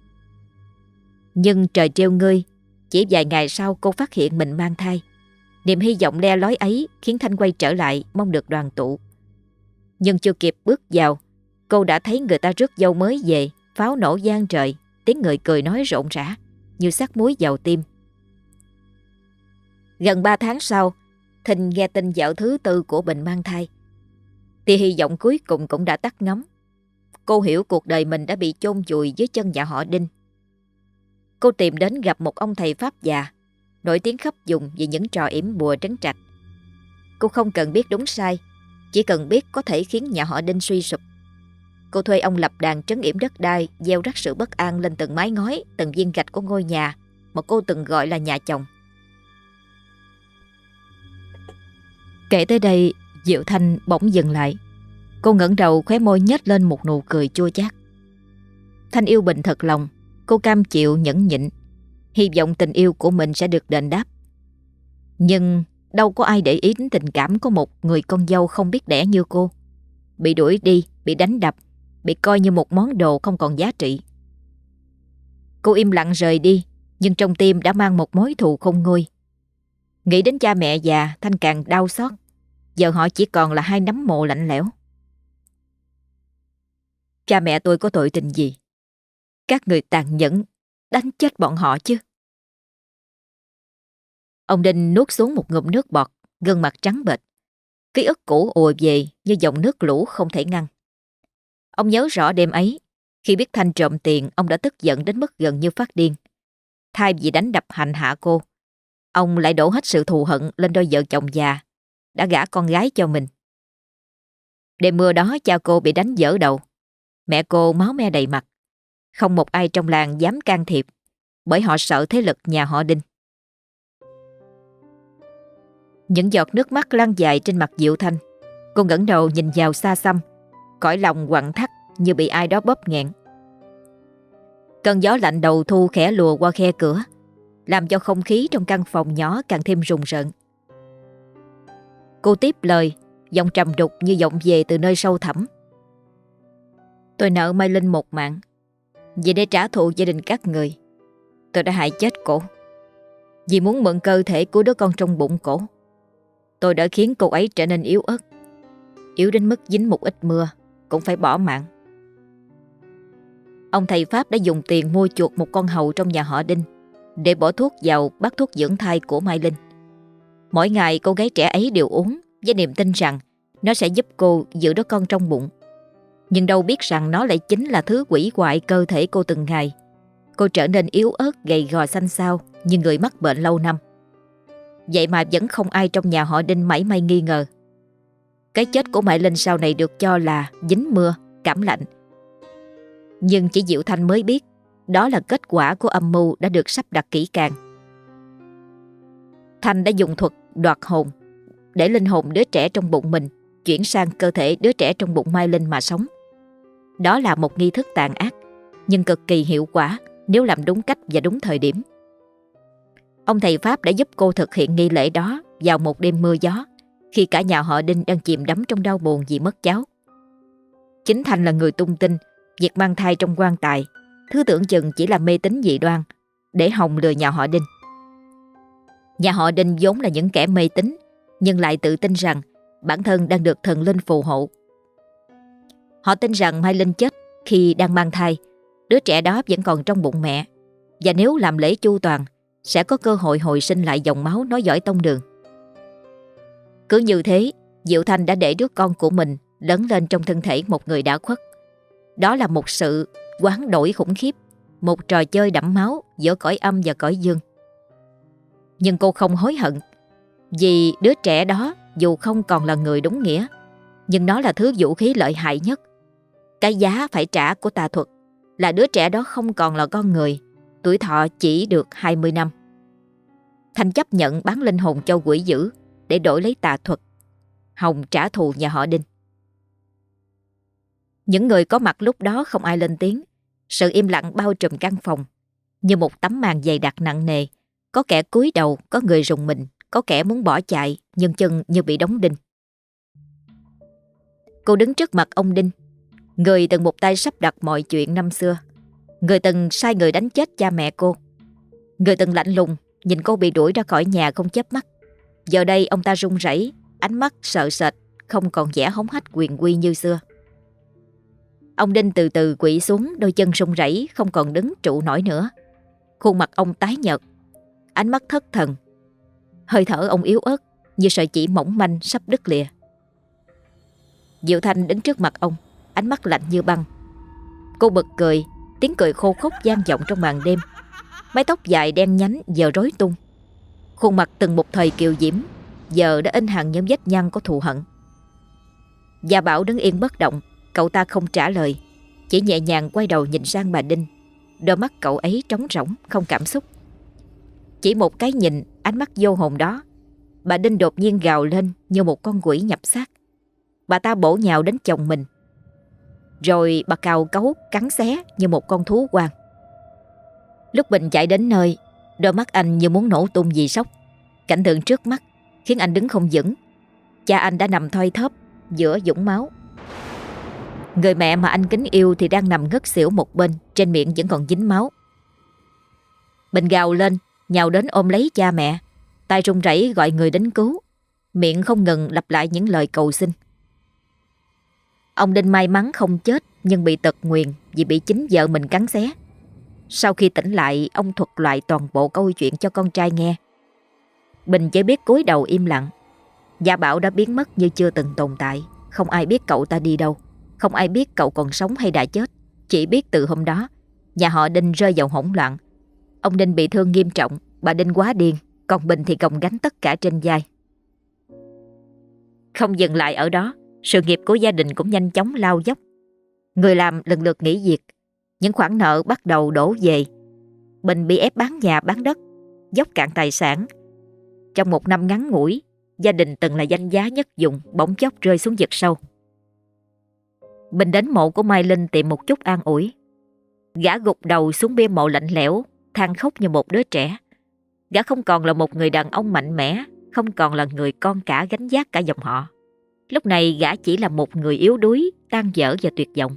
Nhưng trời trêu ngươi, chỉ vài ngày sau cô phát hiện mình mang thai. Niềm hy vọng le lói ấy khiến Thanh quay trở lại mong được đoàn tụ. Nhưng chưa kịp bước vào, cô đã thấy người ta rước dâu mới về, pháo nổ vang trời, tiếng người cười nói rộn rã như sắc muối vào tim. Gần ba tháng sau, Thình nghe tin vợ thứ tư của Bình mang thai. Tia hy vọng cuối cùng cũng đã tắt ngấm. Cô hiểu cuộc đời mình đã bị chôn vùi dưới chân nhà họ Đinh. Cô tìm đến gặp một ông thầy Pháp già, nổi tiếng khắp vùng vì những trò yểm bùa trấn trạch. Cô không cần biết đúng sai, chỉ cần biết có thể khiến nhà họ Đinh suy sụp. Cô thuê ông lập đàn trấn yểm đất đai, gieo rắc sự bất an lên từng mái ngói, từng viên gạch của ngôi nhà mà cô từng gọi là nhà chồng. Kể tới đây, Diệu Thanh bỗng dừng lại. Cô ngẩng đầu, khóe môi nhếch lên một nụ cười chua chát. Thanh yêu Bình thật lòng, cô cam chịu nhẫn nhịn, hy vọng tình yêu của mình sẽ được đền đáp. Nhưng đâu có ai để ý đến tình cảm của một người con dâu không biết đẻ như cô. Bị đuổi đi, bị đánh đập, bị coi như một món đồ không còn giá trị. Cô im lặng rời đi, nhưng trong tim đã mang một mối thù khôn nguôi. Nghĩ đến cha mẹ già, Thanh càng đau xót. Giờ họ chỉ còn là hai nấm mồ lạnh lẽo. Cha mẹ tôi có tội tình gì? Các người tàn nhẫn đánh chết bọn họ chứ. Ông Đinh nuốt xuống một ngụm nước bọt, gương mặt trắng bệch. Ký ức cũ ùa về như dòng nước lũ không thể ngăn. Ông nhớ rõ đêm ấy, khi biết Thanh trộm tiền, ông đã tức giận đến mức gần như phát điên. Thay vì đánh đập hành hạ cô, ông lại đổ hết sự thù hận lên đôi vợ chồng già đã gả con gái cho mình. Đêm mưa đó cha cô bị đánh vỡ đầu, mẹ cô máu me đầy mặt. Không một ai trong làng dám can thiệp, bởi họ sợ thế lực nhà họ Đinh. Những giọt nước mắt lăn dài trên mặt Diệu Thanh. Cô ngẩng đầu nhìn vào xa xăm, cõi lòng quặn thắt như bị ai đó bóp nghẹn. Cơn gió lạnh đầu thu khẽ lùa qua khe cửa, làm cho không khí trong căn phòng nhỏ càng thêm rùng rợn. Cô tiếp lời, giọng trầm đục như vọng về từ nơi sâu thẳm. Tôi nợ Mai Linh một mạng. Vì để trả thù gia đình các người, tôi đã hại chết cổ. Vì muốn mượn cơ thể của đứa con trong bụng cổ, tôi đã khiến cô ấy trở nên yếu ớt, yếu đến mức dính một ít mưa cũng phải bỏ mạng. Ông thầy Pháp đã dùng tiền mua chuộc một con hầu trong nhà họ Đinh để bỏ thuốc vào bát thuốc dưỡng thai của Mai Linh. Mỗi ngày cô gái trẻ ấy đều uống với niềm tin rằng nó sẽ giúp cô giữ đứa con trong bụng. Nhưng đâu biết rằng nó lại chính là thứ quỷ hoại cơ thể cô từng ngày. Cô trở nên yếu ớt, gầy gò xanh xao như người mắc bệnh lâu năm. Vậy mà vẫn không ai trong nhà họ Đinh mảy may nghi ngờ. Cái chết của Mai Linh sau này được cho là dính mưa, cảm lạnh. Nhưng chỉ Diệu Thanh mới biết đó là kết quả của âm mưu đã được sắp đặt kỹ càng. Thanh đã dùng thuật đoạt hồn để linh hồn đứa trẻ trong bụng mình chuyển sang cơ thể đứa trẻ trong bụng Mai Linh mà sống. Đó là một nghi thức tàn ác, nhưng cực kỳ hiệu quả nếu làm đúng cách và đúng thời điểm. Ông thầy Pháp đã giúp cô thực hiện nghi lễ đó vào một đêm mưa gió, khi cả nhà họ Đinh đang chìm đắm trong đau buồn vì mất cháu. Chính Thanh là người tung tin việc mang thai trong quan tài, thứ tưởng chừng chỉ là mê tín dị đoan, để hòng lừa nhà họ Đinh. Nhà họ Đinh vốn là những kẻ mê tín, nhưng lại tự tin rằng bản thân đang được thần linh phù hộ. Họ tin rằng Mai Linh chết khi đang mang thai, đứa trẻ đó vẫn còn trong bụng mẹ, và nếu làm lễ chu toàn sẽ có cơ hội hồi sinh lại dòng máu nối dõi tông đường. Cứ như thế, Diệu Thanh đã để đứa con của mình lớn lên trong thân thể một người đã khuất. Đó là một sự hoán đổi khủng khiếp, một trò chơi đẫm máu giữa cõi âm và cõi dương. Nhưng cô không hối hận, vì đứa trẻ đó dù không còn là người đúng nghĩa, nhưng nó là thứ vũ khí lợi hại nhất. Cái giá phải trả của tà thuật là đứa trẻ đó không còn là con người, tuổi thọ chỉ được hai mươi năm. Thanh chấp nhận bán linh hồn cho quỷ dữ để đổi lấy tà thuật, hòng trả thù nhà họ Đinh. Những người có mặt lúc đó không ai lên tiếng. Sự im lặng bao trùm căn phòng như một tấm màn dày đặc nặng nề. Có kẻ cúi đầu, có người rùng mình, có kẻ muốn bỏ chạy nhưng chân như bị đóng đinh. Cô đứng trước mặt ông Đinh, người từng một tay sắp đặt mọi chuyện năm xưa, người từng sai người đánh chết cha mẹ cô, người từng lạnh lùng nhìn cô bị đuổi ra khỏi nhà không chớp mắt. Giờ đây ông ta run rẩy, ánh mắt sợ sệt, không còn vẻ hống hách quyền uy như xưa. Ông Đinh từ từ quỵ xuống, đôi chân run rẩy không còn đứng trụ nổi nữa. Khuôn mặt ông tái nhợt, ánh mắt thất thần, hơi thở ông yếu ớt như sợi chỉ mỏng manh sắp đứt lìa. Diệu Thanh đứng trước mặt ông, ánh mắt lạnh như băng. Cô bật cười, tiếng cười khô khốc vang vọng trong màn đêm. Mái tóc dài đen nhánh giờ rối tung. Khuôn mặt từng một thời kiều diễm giờ đã in hằn những vết nhăn có thù hận. Gia Bảo đứng yên bất động. Cậu ta không trả lời, chỉ nhẹ nhàng quay đầu nhìn sang bà Đinh. Đôi mắt cậu ấy trống rỗng, không cảm xúc. Chỉ một cái nhìn, ánh mắt vô hồn đó, bà Đinh đột nhiên gào lên như một con quỷ nhập xác. Bà ta bổ nhào đến chồng mình, rồi bà cào cấu cắn xé như một con thú hoang. Lúc Bình chạy đến nơi, đôi mắt anh như muốn nổ tung vì sốc. Cảnh tượng trước mắt khiến anh đứng không vững. Cha anh đã nằm thoi thóp giữa vũng máu. Người mẹ mà anh kính yêu thì đang nằm ngất xỉu một bên, trên miệng vẫn còn dính máu. Bình gào lên, nhào đến ôm lấy cha mẹ, tay run rẩy gọi người đến cứu, miệng không ngừng lặp lại những lời cầu xin. Ông Đinh may mắn không chết, nhưng bị tật nguyền vì bị chính vợ mình cắn xé. Sau khi tỉnh lại, ông thuật lại toàn bộ câu chuyện cho con trai nghe. Bình chỉ biết cúi đầu im lặng. Gia Bảo đã biến mất như chưa từng tồn tại. Không ai biết cậu ta đi đâu. Không ai biết cậu còn sống hay đã chết. Chỉ biết từ hôm đó, nhà họ Đinh rơi vào hỗn loạn. Ông Đinh bị thương nghiêm trọng, bà Đinh quá điên, còn Bình thì gồng gánh tất cả trên vai. Không dừng lại ở đó, sự nghiệp của gia đình cũng nhanh chóng lao dốc. Người làm lần lượt nghỉ việc, những khoản nợ bắt đầu đổ về. Bình bị ép bán nhà bán đất, dốc cạn tài sản. Trong một năm ngắn ngủi, gia đình từng là danh giá nhất vùng bỗng chốc rơi xuống vực sâu. Bình đến mộ của Mai Linh tìm một chút an ủi. Gã gục đầu xuống bia mộ lạnh lẽo, than khóc như một đứa trẻ. Gã không còn là một người đàn ông mạnh mẽ, không còn là người con cả gánh vác cả dòng họ. Lúc này gã chỉ là một người yếu đuối, tan dở và tuyệt vọng.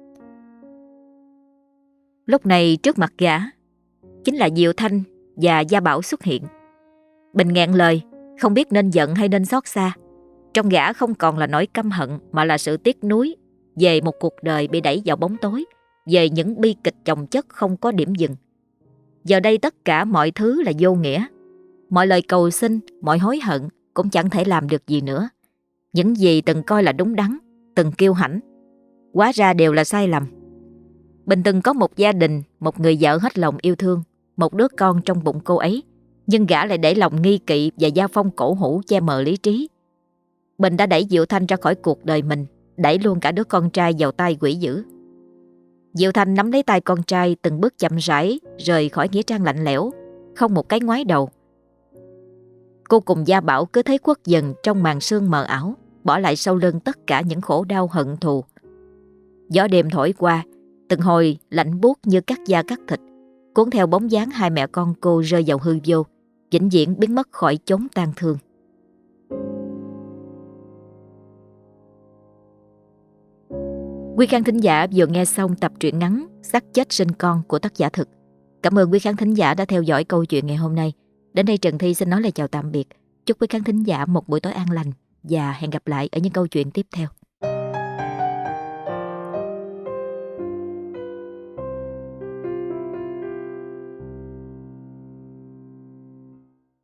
Lúc này trước mặt gã chính là Diệu Thanh và Gia Bảo xuất hiện. Bình nghẹn lời, không biết nên giận hay nên xót xa. Trong gã không còn là nỗi căm hận mà là sự tiếc nuối về một cuộc đời bị đẩy vào bóng tối, về những bi kịch chồng chất không có điểm dừng. Giờ đây tất cả mọi thứ là vô nghĩa. Mọi lời cầu xin, mọi hối hận cũng chẳng thể làm được gì nữa. Những gì từng coi là đúng đắn, từng kiêu hãnh, hóa ra đều là sai lầm. Bình từng có một gia đình, một người vợ hết lòng yêu thương, một đứa con trong bụng cô ấy. Nhưng gã lại để lòng nghi kỵ và gia phong cổ hủ che mờ lý trí. Bình đã đẩy Diệu Thanh ra khỏi cuộc đời mình, đẩy luôn cả đứa con trai vào tay quỷ dữ. Diệu Thanh nắm lấy tay con trai, từng bước chậm rãi rời khỏi nghĩa trang lạnh lẽo, không một cái ngoái đầu. Cô cùng Gia Bảo cứ thấy khuất dần trong màn sương mờ ảo, bỏ lại sau lưng tất cả những khổ đau hận thù. Gió đêm thổi qua, từng hồi lạnh buốt như cắt da cắt thịt, cuốn theo bóng dáng hai mẹ con cô rơi vào hư vô, vĩnh viễn biến mất khỏi chốn tang thương. Quý khán thính giả vừa nghe xong tập truyện ngắn Xác chết sinh con của tác giả Thực. Cảm ơn quý khán thính giả đã theo dõi câu chuyện ngày hôm nay. Đến đây Trần Thi xin nói lời chào tạm biệt. Chúc quý khán thính giả một buổi tối an lành và hẹn gặp lại ở những câu chuyện tiếp theo.